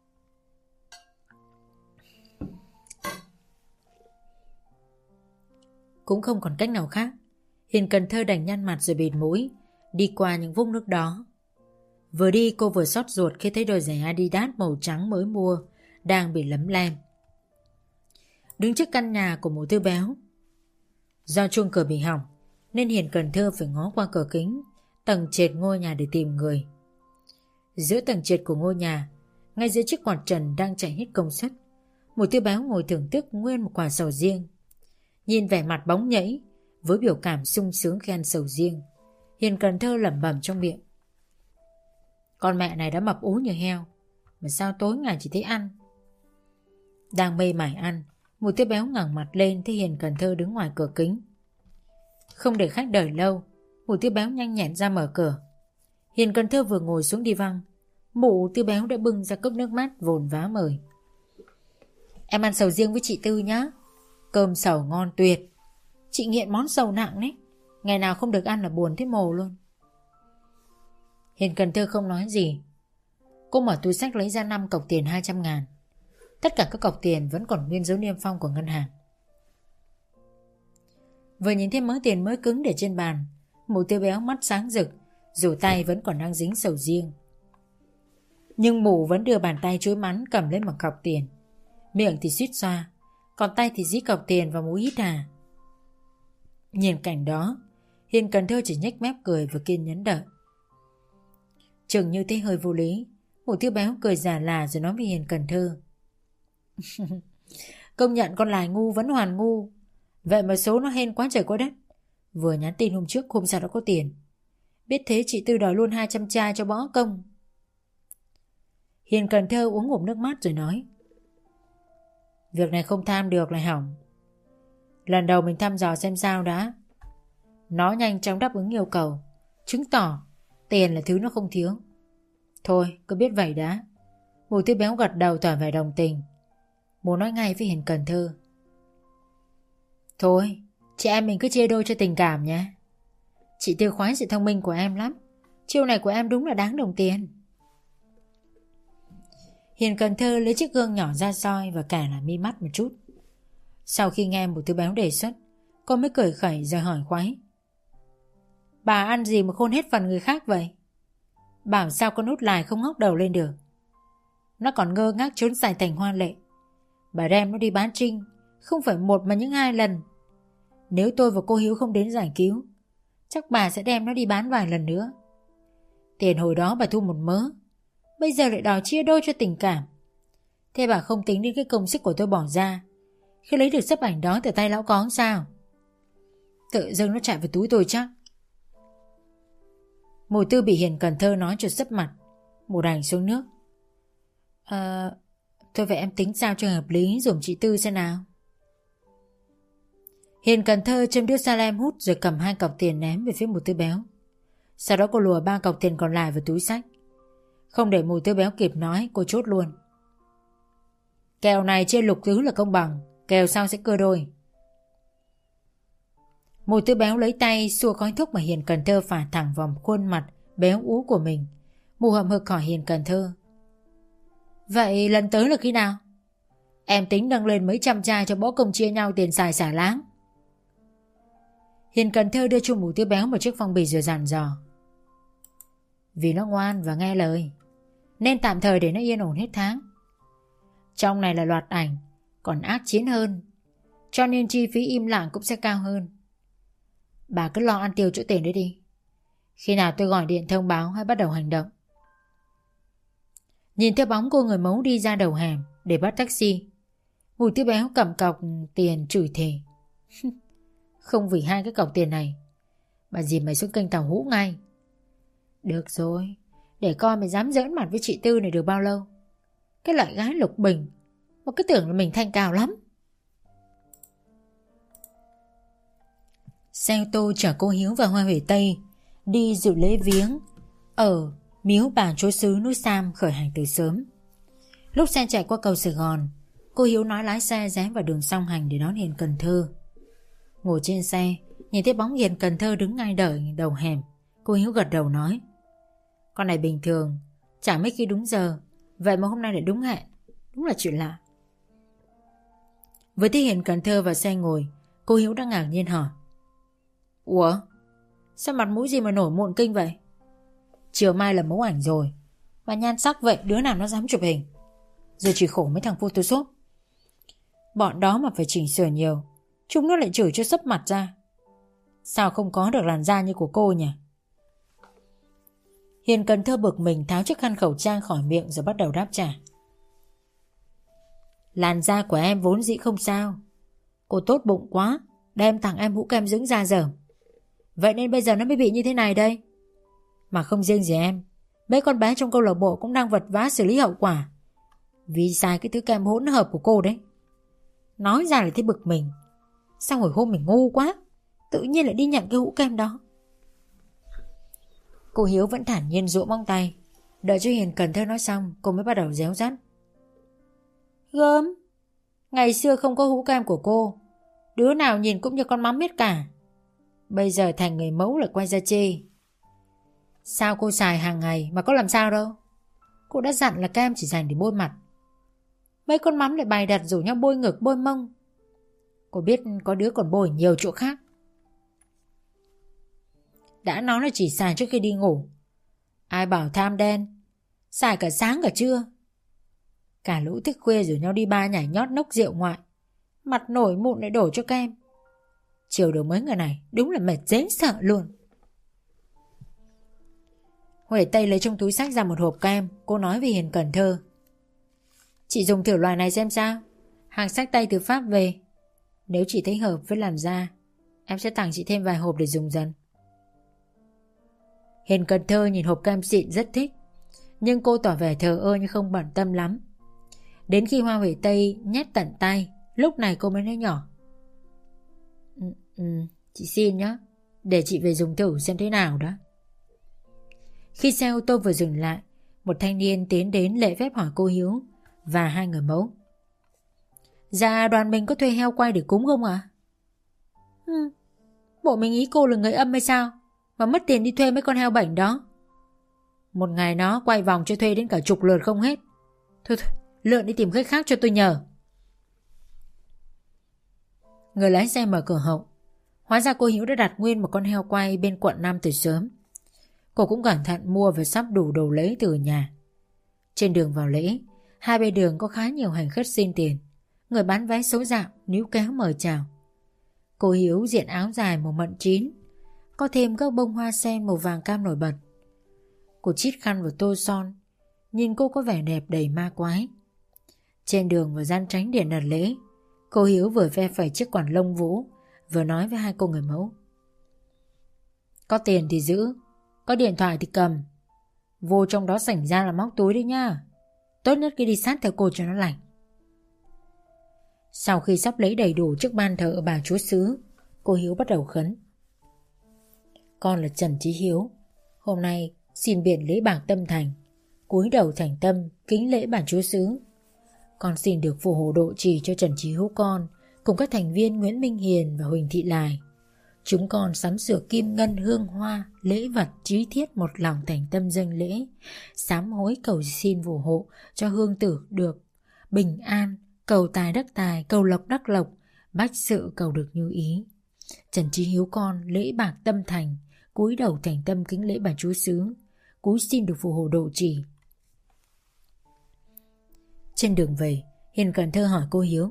A: Cũng không còn cách nào khác, Hiền Cần Thơ đành nhăn mặt rồi bịt mũi đi qua những vũng nước đó. Vừa đi cô vừa xót ruột khi thấy đôi giày Adidas màu trắng mới mua đang bị lấm lem. Đứng trước căn nhà của một Tư Béo, do chuông cửa bị hỏng nên Hiền Cần Thơ phải ngó qua cửa kính tầng trệt ngôi nhà để tìm người. Giữa tầng trệt của ngôi nhà, ngay dưới chiếc quạt trần đang chạy hết công suất, một Tư Béo ngồi thưởng thức nguyên một quả sầu riêng. Nhìn vẻ mặt bóng nhẫy với biểu cảm sung sướng khi ăn sầu riêng, Hiền Cần Thơ lẩm bẩm trong miệng: "Con mẹ này đã mập ú như heo, mà sao tối ngày chỉ thấy ăn." Đang mê mải ăn, một Tư Béo ngẩng mặt lên thấy Hiền Cần Thơ đứng ngoài cửa kính. Không để khách đợi lâu, một Tư Béo nhanh nhẹn ra mở cửa. Hiền Cần Thơ vừa ngồi xuống đi văng, mụ Tư Béo đã bưng ra cốc nước mát vồn vá mời: "Em ăn sầu riêng với chị Tư nhá. Cơm sầu ngon tuyệt. Chị nghiện món sầu nặng đấy, ngày nào không được ăn là buồn thấy mồ luôn." Hiền Cần Thơ không nói gì. Cô mở túi xách lấy ra 5 cọc tiền 200.000. Tất cả các cọc tiền vẫn còn nguyên dấu niêm phong của ngân hàng. Vừa nhìn thấy mớ tiền mới cứng để trên bàn, Mụ Tư Béo mắt sáng rực, dù tay vẫn còn đang dính sầu riêng. Nhưng mụ vẫn đưa bàn tay chối mắn cầm lấy một cọc tiền. Miệng thì suýt xoa, còn tay thì dí cọc tiền vào mũi hít hà. Nhìn cảnh đó, Hiền Cần Thơ chỉ nhếch mép cười và kiên nhẫn đợi. Chừng như thấy hơi vô lý, Mụ Tư Béo cười giả là rồi nói với Hiền Cần Thơ. Công nhận con Lài ngu vẫn hoàn ngu. Vậy mà số nó hên quá trời quá đất. Vừa nhắn tin hôm trước hôm sau đã có tiền. Biết thế chị Tư đòi luôn 200 chai cho bó công. Hiền Cần Thơ uống ngụm nước mắt rồi nói. Việc này không tham được lại hỏng. Lần đầu mình thăm dò xem sao đã. Nó nhanh chóng đáp ứng yêu cầu, chứng tỏ tiền là thứ nó không thiếu. Thôi cứ biết vậy đã. Mụ Tư Béo gật đầu tỏ vẻ đồng tình. Mụ nói ngay với Hiền Cần Thơ. Thôi chị em mình cứ chia đôi cho tình cảm nhé. Chị Tư khoái sự thông minh của em lắm. Chiêu này của em đúng là đáng đồng tiền. Hiền Cần Thơ lấy chiếc gương nhỏ ra soi và cài lại mi mắt một chút. Sau khi nghe Mụ Tư Béo đề xuất, cô mới cười khẩy rồi hỏi khoái. Bà ăn gì mà khôn hết phần người khác vậy? Bảo sao con út Lài không ngóc đầu lên được. Nó còn ngơ ngác trốn dài thành hoa lệ. Bà đem nó đi bán trinh, không phải một mà những 2 lần. Nếu tôi và cô Hiếu không đến giải cứu, chắc bà sẽ đem nó đi bán vài lần nữa. Tiền hồi đó bà thu một mớ, bây giờ lại đòi chia đôi cho tình cảm. Thế bà không tính đến cái công sức của tôi bỏ ra khi lấy được sấp ảnh đó từ tay lão có sao? Tự dưng nó chạy vào túi tôi chắc. Mụ Tư bị Hiền Cần Thơ nói cho sấp mặt, mụ đành xuống nước. Thôi vậy em tính sao cho hợp lý dùm chị Tư xem nào. Hiền Cần Thơ châm điếu Salem hút rồi cầm 2 cọc tiền ném về phía Mụ Tư Béo. Sau đó cô lùa 3 cọc tiền còn lại vào túi xách. Không để Mụ Tư Béo kịp nói, cô chốt luôn. Kèo này trên lục tứ là công bằng, kèo sau sẽ cưa đôi. Mụ Tư Béo lấy tay xua khói thuốc mà Hiền Cần Thơ phả thẳng vào khuôn mặt béo ú của mình. Mụ hậm hực hỏi Hiền Cần Thơ. Vậy lần tới là khi nào? Em tính nâng lên mấy trăm chai cho bó công chia nhau tiền xài xả láng. Hiền Cần Thơ đưa cho Mụ Tư Béo một chiếc phong bì rồi dặn dò. Vì nó ngoan và nghe lời, nên tạm thời để nó yên ổn hết tháng. Trong này là loạt ảnh, còn ác chiến hơn, cho nên chi phí im lặng cũng sẽ cao hơn. Bà cứ lo ăn tiêu chỗ tiền đấy đi. Khi nào tôi gọi điện thông báo hay bắt đầu hành động. Nhìn theo bóng cô người mấu đi ra đầu hẻm để bắt taxi, Mụ Tư Béo cầm cọc tiền chửi thề. Không vì 2 cái cọc tiền này bà dìm mày xuống kênh tàu hũ ngay. Được rồi, để coi mày dám giỡn mặt với chị Tư này được bao lâu. Cái loại gái lục bình mà cứ tưởng là mình thanh cao lắm. Xe ô tô chở cô Hiếu và Hoa Huệ Tây đi dự lễ viếng ở miếu bà chúa xứ núi Sam khởi hành từ sớm. Lúc xe chạy qua cầu Sài Gòn, cô Hiếu nói lái xe rẽ vào đường song hành để đón Hiền Cần Thơ. Ngồi trên xe, nhìn thấy bóng Hiền Cần Thơ đứng ngay đợi đầu hẻm, cô Hiếu gật đầu nói. Con này bình thường, chẳng mấy khi đúng giờ, vậy mà hôm nay lại đúng hẹn, đúng là chuyện lạ. Với thấy Hiền Cần Thơ vào xe ngồi, cô Hiếu đang ngạc nhiên hỏi. Ủa? Sao mặt mũi gì mà nổi mụn kinh vậy? Chiều mai là mẫu ảnh rồi, mà nhan sắc vậy đứa nào nó dám chụp hình? Giờ chỉ khổ mấy thằng Photoshop. Bọn đó mà phải chỉnh sửa nhiều, chúng nó lại chửi cho sấp mặt ra. Sao không có được làn da như của cô nhỉ? Hiền Cần Thơ bực mình tháo chiếc khăn khẩu trang khỏi miệng rồi bắt đầu đáp trả. Làn da của em vốn dĩ không sao. Cô tốt bụng quá, đem tặng em hũ kem dưỡng da dởm. Vậy nên bây giờ nó mới bị như thế này đây. Mà không riêng gì em, mấy con bé trong câu lạc bộ cũng đang vật vã xử lý hậu quả vì xài cái thứ kem hỗn hợp của cô đấy. Nói ra là thấy bực mình. Sao hồi hôm mình ngu quá, tự nhiên lại đi nhận cái hũ kem đó. Cô Hiếu vẫn thản nhiên duỗi móng tay. Đợi cho Hiền Cần Thơ nói xong, cô mới bắt đầu réo rắt. Gớm, ngày xưa không có hũ kem của cô, đứa nào nhìn cũng như con mắm hết cả. Bây giờ thành người mẫu lại quay ra chê. Sao cô xài hàng ngày mà có làm sao đâu. Cô đã dặn là kem chỉ dành để bôi mặt. Mấy con mắm lại bày đặt rủ nhau bôi ngực bôi mông. Cô biết có đứa còn bôi nhiều chỗ khác. Đã nói là chỉ xài trước khi đi ngủ. Ai bảo tham đen. Xài cả sáng cả trưa. Cả lũ thức khuya rủ nhau đi bar nhảy nhót nốc rượu ngoại. Mặt nổi mụn lại đổ cho kem. Chiều được mấy người này đúng là mệt dễ sợ luôn. Huệ Tây lấy trong túi xách ra một hộp kem. Cô nói với Hiền Cần Thơ: chị dùng thử loại này xem sao. Hàng xách tay từ Pháp về. Nếu chị thấy hợp với làn da, em sẽ tặng chị thêm vài hộp để dùng dần. Hiền Cần Thơ nhìn hộp kem xịn rất thích, nhưng cô tỏ vẻ thờ ơ như không bận tâm lắm. Đến khi Hoa Huệ Tây nhét tận tay, lúc này cô mới nói nhỏ: chị xin nhé, để chị về dùng thử xem thế nào đó. Khi xe ô tô vừa dừng lại, một thanh niên tiến đến lễ phép hỏi cô Hiếu và hai người mẫu: dạ đoàn mình có thuê heo quay để cúng không ạ? Bộ mình nghĩ cô là người âm hay sao mà mất tiền đi thuê mấy con heo bệnh đó. Một ngày nó quay vòng cho thuê đến cả chục lượt không hết. Thôi, lượn đi tìm khách khác cho tôi nhờ. Người lái xe mở cửa hậu. Hóa ra cô Hiếu đã đặt nguyên một con heo quay bên quận 5 từ sớm. Cô cũng cẩn thận mua và sắp đủ đồ lấy từ nhà. Trên đường vào lễ, hai bên đường có khá nhiều hành khách xin tiền. Người bán vé số dạo níu kéo mời chào. Cô Hiếu diện áo dài màu mận chín, có thêm các bông hoa sen màu vàng cam nổi bật. Cô chít khăn vào tô son, nhìn cô có vẻ đẹp đầy ma quái. Trên đường vào gian tránh điện đặt lễ, cô Hiếu vừa ve phẩy chiếc quạt lông vũ, vừa nói với hai cô người mẫu: có tiền thì giữ, có điện thoại thì cầm. Vô trong đó sảnh ra là móc túi đấy nha. Tốt nhất cứ đi sát theo cô cho nó lành. Sau khi sắp lấy đầy đủ trước ban thờ bà chúa xứ, cô Hiếu bắt đầu khấn: con là Trần Chí Hiếu, hôm nay xin biện lễ bạc tâm thành, cúi đầu thành tâm kính lễ bà chúa xứ. Con xin được phù hộ độ trì cho Trần Chí Hiếu con cùng các thành viên Nguyễn Minh Hiền và Huỳnh Thị Lài. Chúng con sắm sửa kim ngân hương hoa, lễ vật trí thiết một lòng thành tâm dâng lễ, sám hối cầu xin phù hộ cho hương tử được bình an, cầu tài đắc tài, cầu lộc đắc lộc, bách sự cầu được như ý. Trần Chí Hiếu con lễ bạc tâm thành, cúi đầu thành tâm kính lễ bà chúa xứ, cúi xin được phù hộ độ trì. Trên đường về, Hiền Cần Thơ hỏi cô Hiếu: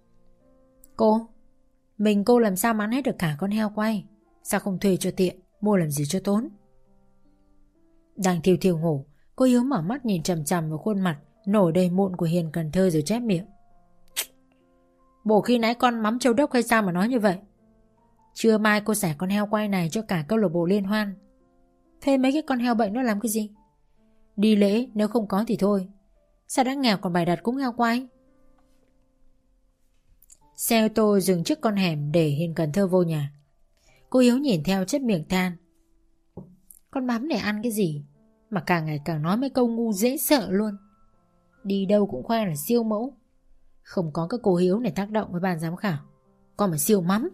A: cô làm sao mà ăn hết được cả con heo quay? Sao không thuê cho tiện, mua làm gì cho tốn? Đang thiêu thiêu ngủ, cô Hiếu mở mắt nhìn chằm chằm vào khuôn mặt nổi đầy mụn của Hiền Cần Thơ rồi chép miệng: bộ khi nãy con mắm châu đốc hay sao mà nói như vậy? Trưa mai cô xẻ con heo quay này cho cả câu lạc bộ liên hoan. Thuê mấy cái con heo bệnh nó làm cái gì? Đi lễ nếu không có thì thôi, sao đã nghèo còn bày đặt cúng heo quay? Xe ô tô dừng trước con hẻm để Hiền Cần Thơ vô nhà. Cô Hiếu nhìn theo chép miệng than: con mắm này ăn cái gì mà càng ngày càng nói mấy câu ngu dễ sợ luôn. Đi đâu cũng khoe là siêu mẫu. Không có cái cô Hiếu này tác động với ban giám khảo, con mà siêu mắm.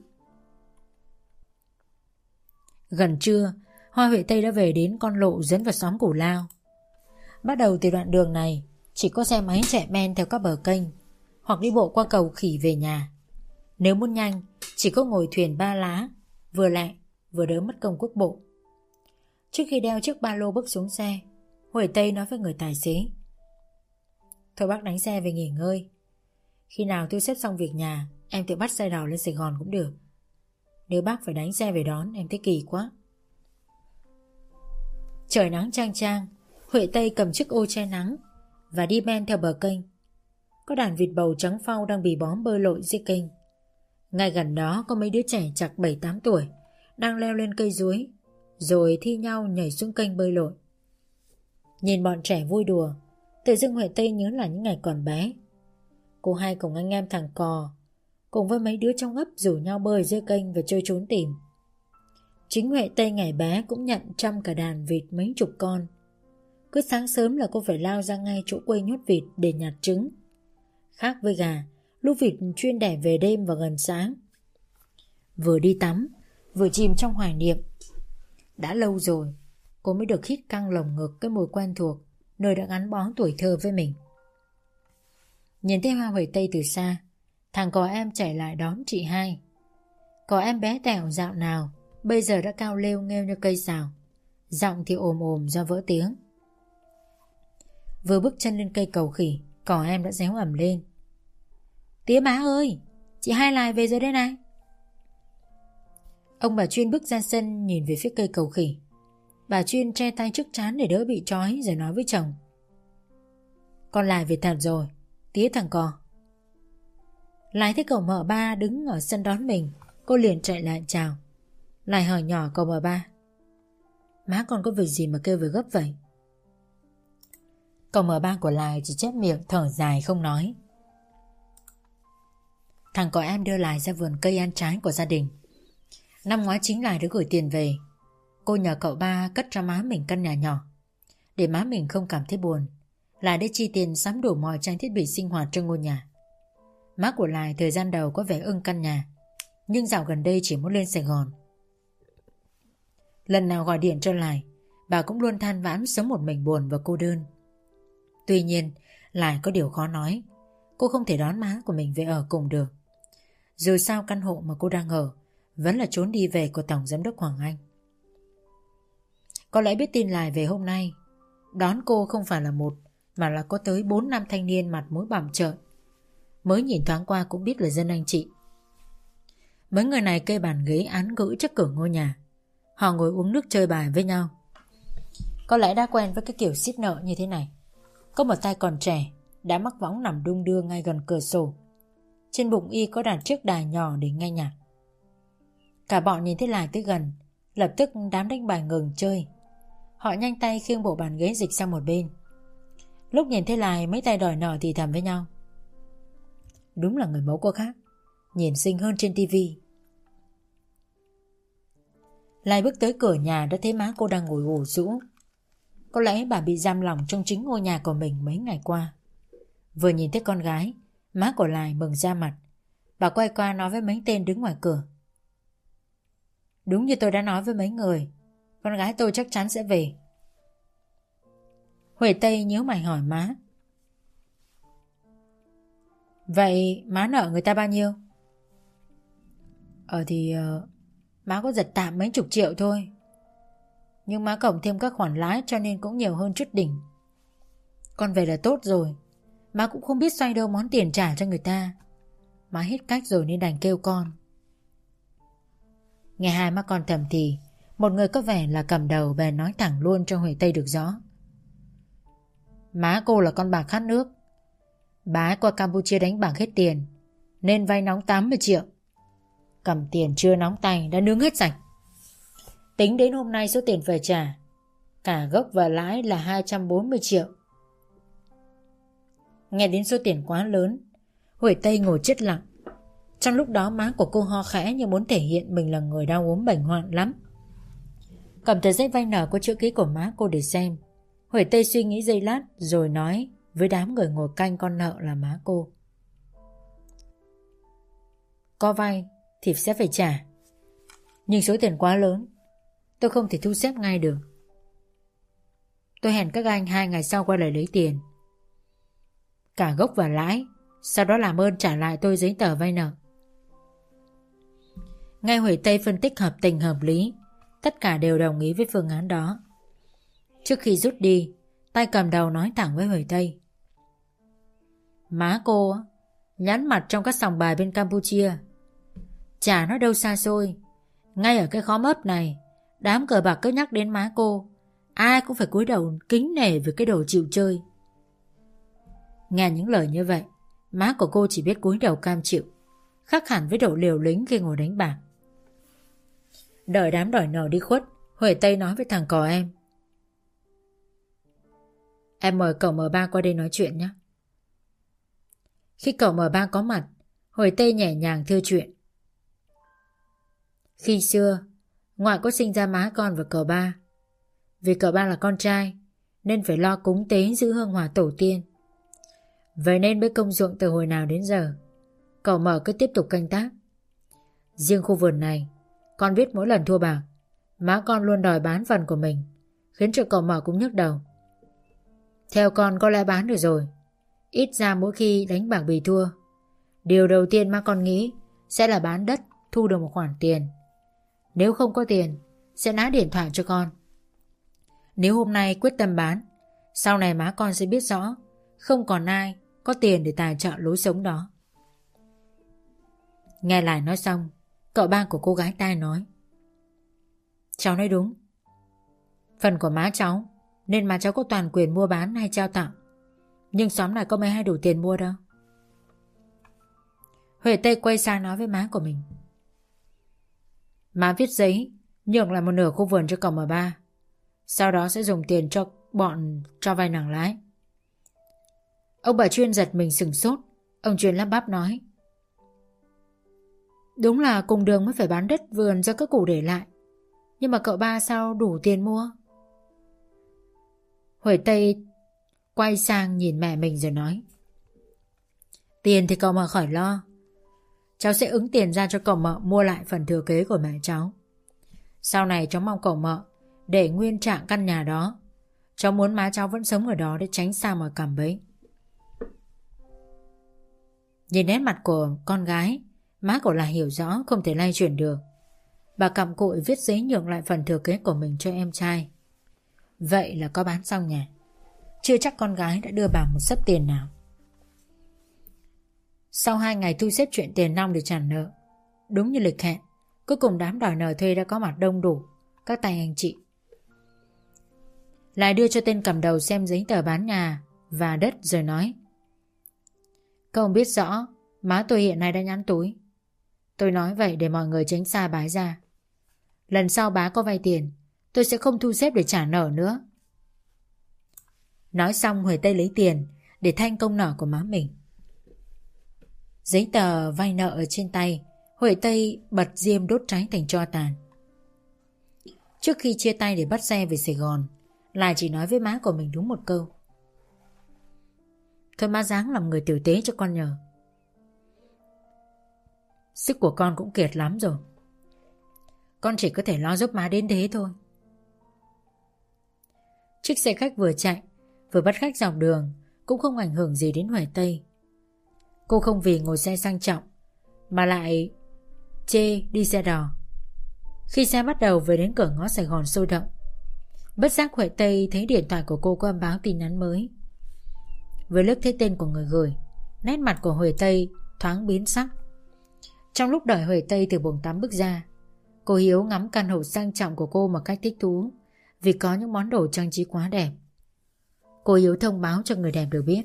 A: Gần trưa, Hoa Huệ Tây đã về đến con lộ dẫn vào xóm Củ Lao. Bắt đầu từ đoạn đường này, chỉ có xe máy chạy men theo các bờ kênh hoặc đi bộ qua cầu Khỉ về nhà. Nếu muốn nhanh, chỉ có ngồi thuyền ba lá, vừa lẹ vừa đỡ mất công quốc bộ. Trước khi đeo chiếc ba lô bước xuống xe, Huệ Tây nói với người tài xế: thôi bác đánh xe về nghỉ ngơi. Khi nào tôi xếp xong việc nhà, em tự bắt xe đò lên Sài Gòn cũng được. Nếu bác phải đánh xe về đón, em thấy kỳ quá. Trời nắng chang chang, Huệ Tây cầm chiếc ô che nắng và đi men theo bờ kênh. Có đàn vịt bầu trắng phau đang bì bóm bơi lội dưới kênh. Ngay gần đó có mấy đứa trẻ chạc 7-8 tuổi đang leo lên cây chuối, rồi thi nhau nhảy xuống kênh bơi lội. Nhìn bọn trẻ vui đùa, tự dưng Huệ Tây nhớ là những ngày còn bé. Cô hai cùng anh em thằng Cò cùng với mấy đứa trong ấp rủ nhau bơi dưới kênh và chơi trốn tìm. Chính Huệ Tây ngày bé cũng nhận chăm cả đàn vịt mấy chục con. Cứ sáng sớm là cô phải lao ra ngay chỗ quây nhốt vịt để nhặt trứng. Khác với gà, lũ vịt chuyên đẻ về đêm và gần sáng. Vừa đi tắm, vừa chìm trong hoài niệm. Đã lâu rồi cô mới được hít căng lồng ngực cái mùi quen thuộc, nơi đã gắn bó tuổi thơ với mình. Nhìn thấy Hoa Huệ Tây từ xa, thằng cò em chạy lại đón chị hai. Cò em bé tẹo dạo nào bây giờ đã cao lêu nghêu như cây sào, giọng thì ồm ồm do vỡ tiếng. Vừa bước chân lên cây cầu khỉ, cò em đã réo ầm lên: "Tía má ơi, chị hai lại về rồi đây này." Ông bà Chuyên bước ra sân nhìn về phía cây cầu khỉ. Bà Chuyên che tay trước trán để đỡ bị trói rồi nói với chồng: "Con lại về thật rồi, tía thằng cò." Lại thấy cậu mợ ba đứng ở sân đón mình, cô liền chạy lại chào. Lại hỏi nhỏ cậu mợ ba: "Má con có việc gì mà kêu về gấp vậy?" Cậu mợ ba của Lại chỉ chép miệng thở dài không nói. Thằng cò em đưa Lại ra vườn cây ăn trái của gia đình. Năm ngoái chính Lại đã gửi tiền về. Cô nhờ cậu ba cất cho má mình căn nhà nhỏ. Để má mình không cảm thấy buồn, Lại đã chi tiền sắm đủ mọi trang thiết bị sinh hoạt trong ngôi nhà. Má của Lại thời gian đầu có vẻ ưng căn nhà, nhưng dạo gần đây chỉ muốn lên Sài Gòn. Lần nào gọi điện cho Lại, bà cũng luôn than vãn sống một mình buồn và cô đơn. Tuy nhiên, Lại có điều khó nói. Cô không thể đón má của mình về ở cùng được. Dù sao căn hộ mà cô đang ở vẫn là trốn đi về của Tổng Giám đốc Hoàng Anh. Có lẽ biết tin Lại về hôm nay, đón cô không phải là một, mà là có tới 4-5 thanh niên mặt mũi bặm trợn. Mới nhìn thoáng qua cũng biết là dân anh chị. Mấy người này kê bàn ghế án gữ trước cửa ngôi nhà. Họ ngồi uống nước chơi bài với nhau. Có lẽ đã quen với cái kiểu xiết nợ như thế này. Có một tay còn trẻ đã mắc võng nằm đung đưa ngay gần cửa sổ. Trên bụng y có đặt chiếc đài nhỏ để nghe nhạc. Cả bọn nhìn thấy Lại tới gần, lập tức đám đánh bài ngừng chơi. Họ nhanh tay khiêng bộ bàn ghế dịch sang một bên. Lúc nhìn thấy Lại, mấy tay đòi nợ thì thầm với nhau: "Đúng là người mẫu có khác, nhìn xinh hơn trên tivi." Lại bước tới cửa nhà đã thấy má cô đang ngồi ủ rũ. Có lẽ bà bị giam lỏng trong chính ngôi nhà của mình mấy ngày qua. Vừa nhìn thấy con gái, má của Lại mừng ra mặt. Bà quay qua nói với mấy tên đứng ngoài cửa: "Đúng như tôi đã nói với mấy người, con gái tôi chắc chắn sẽ về." Huệ Tây nhíu mày hỏi má: "Vậy má nợ người ta bao nhiêu?" Má có giật tạm mấy chục triệu thôi, nhưng má cộng thêm các khoản lãi cho nên cũng nhiều hơn chút đỉnh. Con về là tốt rồi, má cũng không biết xoay đâu món tiền trả cho người ta. Má hết cách rồi nên đành kêu con." Nghe hai má con thầm thì, một người có vẻ là cầm đầu bèn nói thẳng luôn cho Huệ Tây được rõ: "Má cô là con bạc khát nước. Bà ấy qua Campuchia đánh bạc hết tiền nên vay nóng 80 triệu. Cầm tiền chưa nóng tay đã nướng hết sạch. Tính đến hôm nay số tiền phải trả, cả gốc và lãi là 240 triệu. Nghe đến số tiền quá lớn, Huệ Tây ngồi chết lặng. Trong lúc đó má của cô ho khẽ như muốn thể hiện mình là người đau ốm bệnh hoạn lắm. Cầm tờ giấy vay nợ có chữ ký của má cô để xem, Huệ Tây suy nghĩ giây lát rồi nói với đám người ngồi canh con nợ là má cô: "Có vay thì sẽ phải trả, nhưng số tiền quá lớn, tôi không thể thu xếp ngay được. Tôi hẹn các anh 2 ngày sau quay lại lấy tiền, cả gốc và lãi, sau đó làm ơn trả lại tôi giấy tờ vay nợ." Nghe Huệ Tây phân tích hợp tình hợp lý, tất cả đều đồng ý với phương án đó. Trước khi rút đi, tay cầm đầu nói thẳng với Huệ Tây: "Má cô nhắn mặt trong các sòng bài bên Campuchia. Chả nói đâu xa xôi, ngay ở cái khóm ấp này, đám cờ bạc cứ nhắc đến má cô, ai cũng phải cúi đầu kính nể về cái đồ chịu chơi." Nghe những lời như vậy, má của cô chỉ biết cúi đầu cam chịu, khác hẳn với độ liều lĩnh khi ngồi đánh bạc. Đợi đám đòi nợ đi khuất, Huệ Tây nói với thằng cò em: "Em mời cậu M3 qua đây nói chuyện nhé." Khi cậu M3 có mặt, Huệ Tây nhẹ nhàng thưa chuyện: "Khi xưa, ngoại có sinh ra má con và cậu ba. Vì cậu ba là con trai nên phải lo cúng tế giữ hương hỏa tổ tiên. Vậy nên mới công ruộng từ hồi nào đến giờ, cậu mở cứ tiếp tục canh tác. Riêng khu vườn này, con biết mỗi lần thua bạc, má con luôn đòi bán phần của mình, khiến cho cậu Mở cũng nhức đầu. Theo con có lẽ bán được rồi. Ít ra mỗi khi đánh bạc bị thua, điều đầu tiên mà con nghĩ sẽ là bán đất thu được một khoản tiền. Nếu không có tiền, sẽ ná điện thoại cho con. Nếu hôm nay quyết tâm bán, sau này má con sẽ biết rõ không còn ai có tiền để tài trợ lối sống đó. Nghe lại nói xong, cậu ba của cô gái tai nói: Cháu nói đúng. Phần của má cháu nên má cháu có toàn quyền mua bán hay trao tặng, nhưng xóm này có mấy ai đủ tiền mua đâu. Huệ Tây quay sang nói với má của mình: Má viết giấy nhượng lại một nửa khu vườn cho cậu M ba, sau đó sẽ dùng tiền cho bọn cho vay nặng lãi. Ông bà Chuyên giật mình sửng sốt. Ông Chuyên lắp bắp nói: Đúng là cùng đường mới phải bán đất vườn do các cụ để lại, nhưng mà cậu ba sao đủ tiền mua? Huệ Tây quay sang nhìn mẹ mình rồi nói: Tiền thì cậu Mợ khỏi lo. Cháu sẽ ứng tiền ra cho cậu Mợ mua lại phần thừa kế của mẹ cháu. Sau này cháu mong cậu Mợ để nguyên trạng căn nhà đó. Cháu muốn má cháu vẫn sống ở đó để tránh xa mọi cạm bẫy. Nhìn nét mặt của con gái, má cậu là hiểu rõ không thể lay chuyển được. Bà cặm cụi viết giấy nhượng lại phần thừa kế của mình cho em trai. Vậy là có bán xong nhà. Chưa chắc con gái đã đưa bà một xấp tiền nào. Sau 2 ngày thu xếp chuyện tiền nong để trả nợ, đúng như lịch hẹn, cuối cùng đám đòi nợ thuê đã có mặt đông đủ các tay anh chị. Lại đưa cho tên cầm đầu xem giấy tờ bán nhà và đất rồi nói: Cậu biết rõ má tôi hiện nay đã nhắn túi. Tôi nói vậy để mọi người tránh xa bá ra. Lần sau bá có vay tiền, tôi sẽ không thu xếp để trả nợ nữa. Nói xong Huệ Tây lấy tiền để thanh công nợ của má mình. Giấy tờ vay nợ ở trên tay, Huệ Tây bật diêm đốt cháy thành tro tàn. Trước khi chia tay để bắt xe về Sài Gòn, lại chỉ nói với má của mình đúng một câu: Thôi má ráng làm người tử tế cho con nhờ. Sức của con cũng kiệt lắm rồi. Con chỉ có thể lo giúp má đến thế thôi. Chiếc xe khách vừa chạy vừa bắt khách dọc đường cũng không ảnh hưởng gì đến Huệ Tây. Cô không vì ngồi xe sang trọng mà lại chê đi xe đò. Khi xe bắt đầu về đến cửa ngõ Sài Gòn sôi động, bất giác Huệ Tây thấy điện thoại của cô có âm báo tin nhắn mới. Vừa lướt thấy tên của người gửi, nét mặt của Huệ Tây thoáng biến sắc. Trong lúc đợi Huệ Tây từ buồng tắm bước ra, cô Hiếu ngắm căn hộ sang trọng của cô một cách thích thú vì có những món đồ trang trí quá đẹp. Cô Hiếu thông báo cho người đẹp được biết: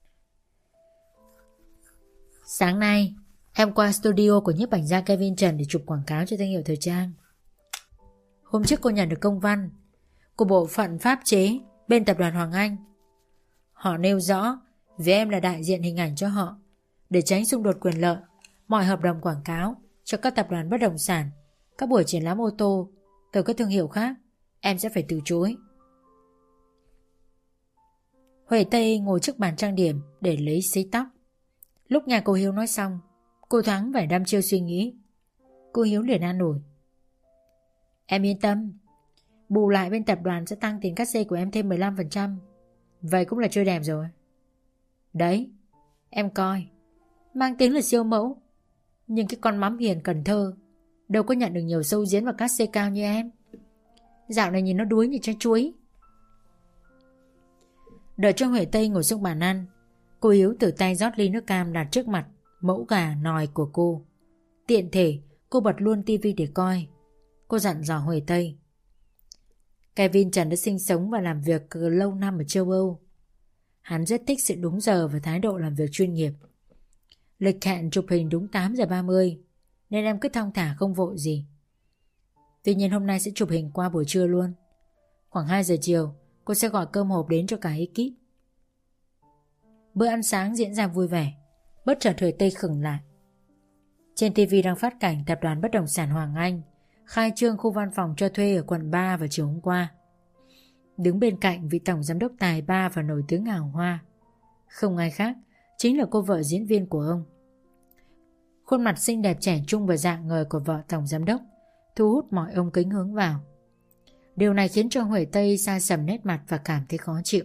A: Sáng nay em qua studio của nhiếp ảnh gia Kevin Trần để chụp quảng cáo cho thương hiệu thời trang. Hôm trước cô nhận được công văn của bộ phận pháp chế bên tập đoàn Hoàng Anh. Họ nêu rõ vì em là đại diện hình ảnh cho họ, để tránh xung đột quyền lợi, mọi hợp đồng quảng cáo cho các tập đoàn bất động sản, các buổi triển lãm ô tô từ các thương hiệu khác, em sẽ phải từ chối. Huệ Tây ngồi trước bàn trang điểm để lấy sấy tóc. Lúc nhà cô Hiếu nói xong, cô thoáng vẻ đăm chiêu suy nghĩ. Cô Hiếu liền an ủi: Em yên tâm, bù lại bên tập đoàn sẽ tăng tiền cát xê của em thêm 15%. Vậy cũng là chơi đẹp rồi. Đấy, em coi, mang tiếng là siêu mẫu, nhưng cái con mắm hiền Cần Thơ đâu có nhận được nhiều show diễn và cát xê cao như em. Dạo này nhìn nó đuối như trái chuối. Đợi cho Huệ Tây ngồi xuống bàn ăn, cô Hiếu từ tay rót ly nước cam đặt trước mặt mẫu gà nòi của cô. Tiện thể cô bật luôn tivi để coi. Cô dặn dò Huệ Tây: Kevin Trần đã sinh sống và làm việc lâu năm ở châu Âu. Hắn rất thích sự đúng giờ và thái độ làm việc chuyên nghiệp. Lịch hẹn chụp hình đúng 8 giờ 30, nên em cứ thong thả không vội gì. Tuy nhiên hôm nay sẽ chụp hình qua buổi trưa luôn. Khoảng 2 giờ chiều cô sẽ gọi cơm hộp đến cho cả ekip. Bữa ăn sáng diễn ra vui vẻ. Bất chợt Huệ Tây khựng lại. Trên TV đang phát cảnh tập đoàn bất động sản Hoàng Anh khai trương khu văn phòng cho thuê ở quận 3 vào chiều hôm qua. Đứng bên cạnh vị tổng giám đốc tài ba và nổi tiếng hào hoa, không ai khác chính là cô vợ diễn viên của ông. Khuôn mặt xinh đẹp trẻ trung và dạng người của vợ tổng giám đốc thu hút mọi ông kính hướng vào. Điều này khiến cho Huệ Tây sa sầm nét mặt và cảm thấy khó chịu.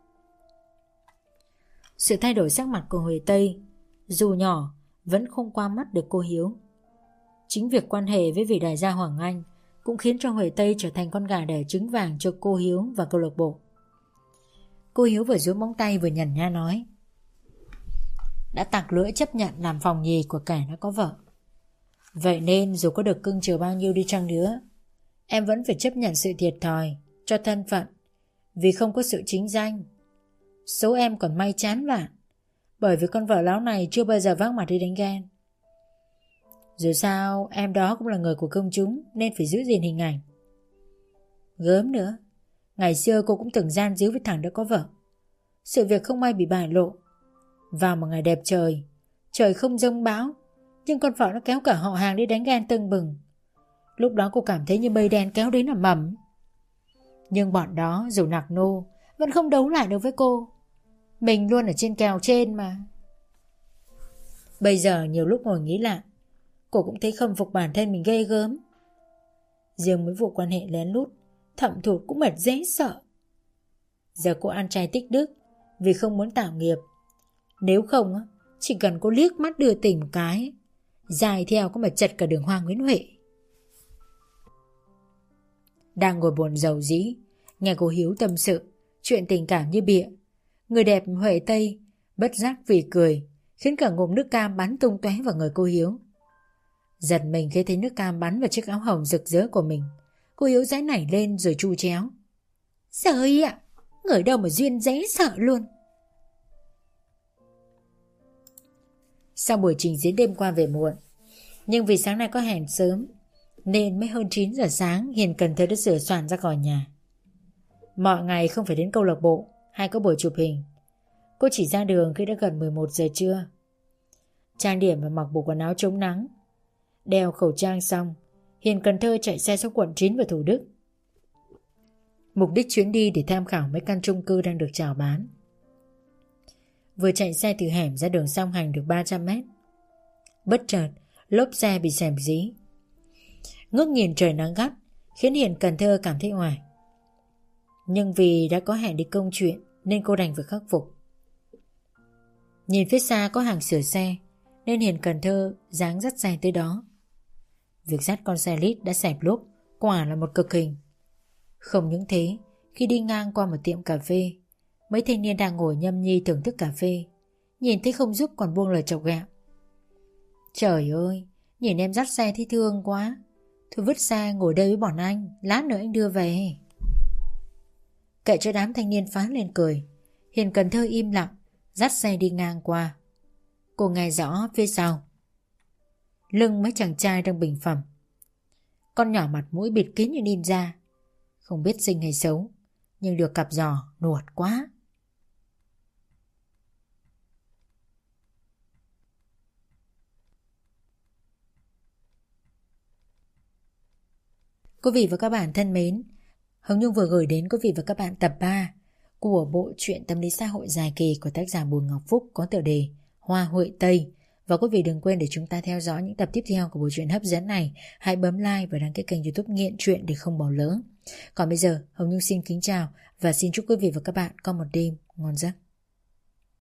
A: Sự thay đổi sắc mặt của Huệ Tây dù nhỏ vẫn không qua mắt được cô Hiếu. Chính việc quan hệ với vị đại gia Hoàng Anh cũng khiến cho Huệ Tây trở thành con gà đẻ trứng vàng cho cô Hiếu và câu lạc bộ. Cô Hiếu vừa duỗi móng tay vừa nhẩn nha nói: đã tặc lưỡi chấp nhận làm phòng nhì của kẻ đã có vợ. Vậy nên dù có được cưng chiều bao nhiêu đi chăng nữa, em vẫn phải chấp nhận sự thiệt thòi cho thân phận, vì không có sự chính danh. Số em còn may chán vạn, bởi vì con vợ láo này chưa bao giờ vác mặt đi đánh ghen. Dù sao em đó cũng là người của công chúng nên phải giữ gìn hình ảnh. Gớm nữa, ngày xưa cô cũng từng gian díu với thằng đã có vợ. Sự việc không may bị bại lộ. Vào một ngày đẹp trời, trời không giông bão, nhưng con vợ nó kéo cả họ hàng đi đánh ghen tưng bừng. Lúc đó cô cảm thấy như mây đen kéo đến là mầm. Nhưng bọn đó dù nặc nô vẫn không đấu lại được với cô. Mình luôn ở trên kèo trên mà. Bây giờ nhiều lúc ngồi nghĩ lại, cô cũng thấy khâm phục bản thân mình ghê gớm. Riêng mấy vụ quan hệ lén lút, thậm thụt cũng mệt dễ sợ. Giờ cô ăn chay tích đức vì không muốn tạo nghiệp. Nếu không, chỉ cần cô liếc mắt đưa tình một cái, dài theo có mà chật cả đường Hoa Nguyễn Huệ. Đang ngồi buồn rầu rĩ, nghe cô Hiếu tâm sự chuyện tình cảm như bịa, người đẹp Huệ Tây bất giác vì cười, khiến cả ngụm nước cam bắn tung tóe vào người cô Hiếu. Giật mình khi thấy nước cam bắn vào chiếc áo hồng rực rỡ của mình, cô Hiếu giãy nảy lên rồi chu chéo: Trời ạ, người đâu mà duyên dễ sợ luôn. Sau buổi trình diễn đêm qua về muộn, nhưng vì sáng nay có hẹn sớm nên mới hơn 9 giờ sáng Hiền Cần Thơ đã sửa soạn ra khỏi nhà. Mọi ngày không phải đến câu lạc bộ hay có buổi chụp hình, cô chỉ ra đường khi đã gần 11 giờ trưa. Trang điểm và mặc bộ quần áo chống nắng, đeo khẩu trang xong, Hiền Cần Thơ chạy xe xuống quận 9 và Thủ Đức. Mục đích chuyến đi để tham khảo mấy căn chung cư đang được chào bán. Vừa chạy xe từ hẻm ra đường song hành được 300 mét, bất chợt lốp xe bị xèm dí. Ngước nhìn trời nắng gắt khiến Hiền Cần Thơ cảm thấy oải. Nhưng vì đã có hẹn đi công chuyện nên cô đành phải khắc phục. Nhìn phía xa có hàng sửa xe nên Hiền Cần Thơ dáng dắt xe tới đó. Việc dắt con xe lít đã xẹp lốp quả là một cực hình. Không những thế, khi đi ngang qua một tiệm cà phê, mấy thanh niên đang ngồi nhâm nhi thưởng thức cà phê, nhìn thấy không giúp còn buông lời chọc ghẹo: Trời ơi, nhìn em dắt xe thấy thương quá. Thôi vứt xe ngồi đây với bọn anh, lát nữa anh đưa về. Kệ cho đám thanh niên phá lên cười, Hiền Cần Thơ im lặng dắt xe đi ngang qua. Cô nghe rõ phía sau lưng mấy chàng trai đang bình phẩm. Con nhỏ mặt mũi bịt kín như ninja, không biết xinh hay xấu, nhưng được cặp giò nuột quá. Quý vị và các bạn thân mến, Hồng Nhung vừa gửi đến quý vị và các bạn tập 3 của bộ truyện tâm lý xã hội dài kỳ của tác giả Bùi Ngọc Phúc có tựa đề Hoa Huệ Tây. Và quý vị đừng quên để chúng ta theo dõi những tập tiếp theo của bộ truyện hấp dẫn này. Hãy bấm like và đăng ký kênh YouTube Nghiện Truyện để không bỏ lỡ. Còn bây giờ, Hồng Nhung xin kính chào và xin chúc quý vị và các bạn có một đêm ngon giấc.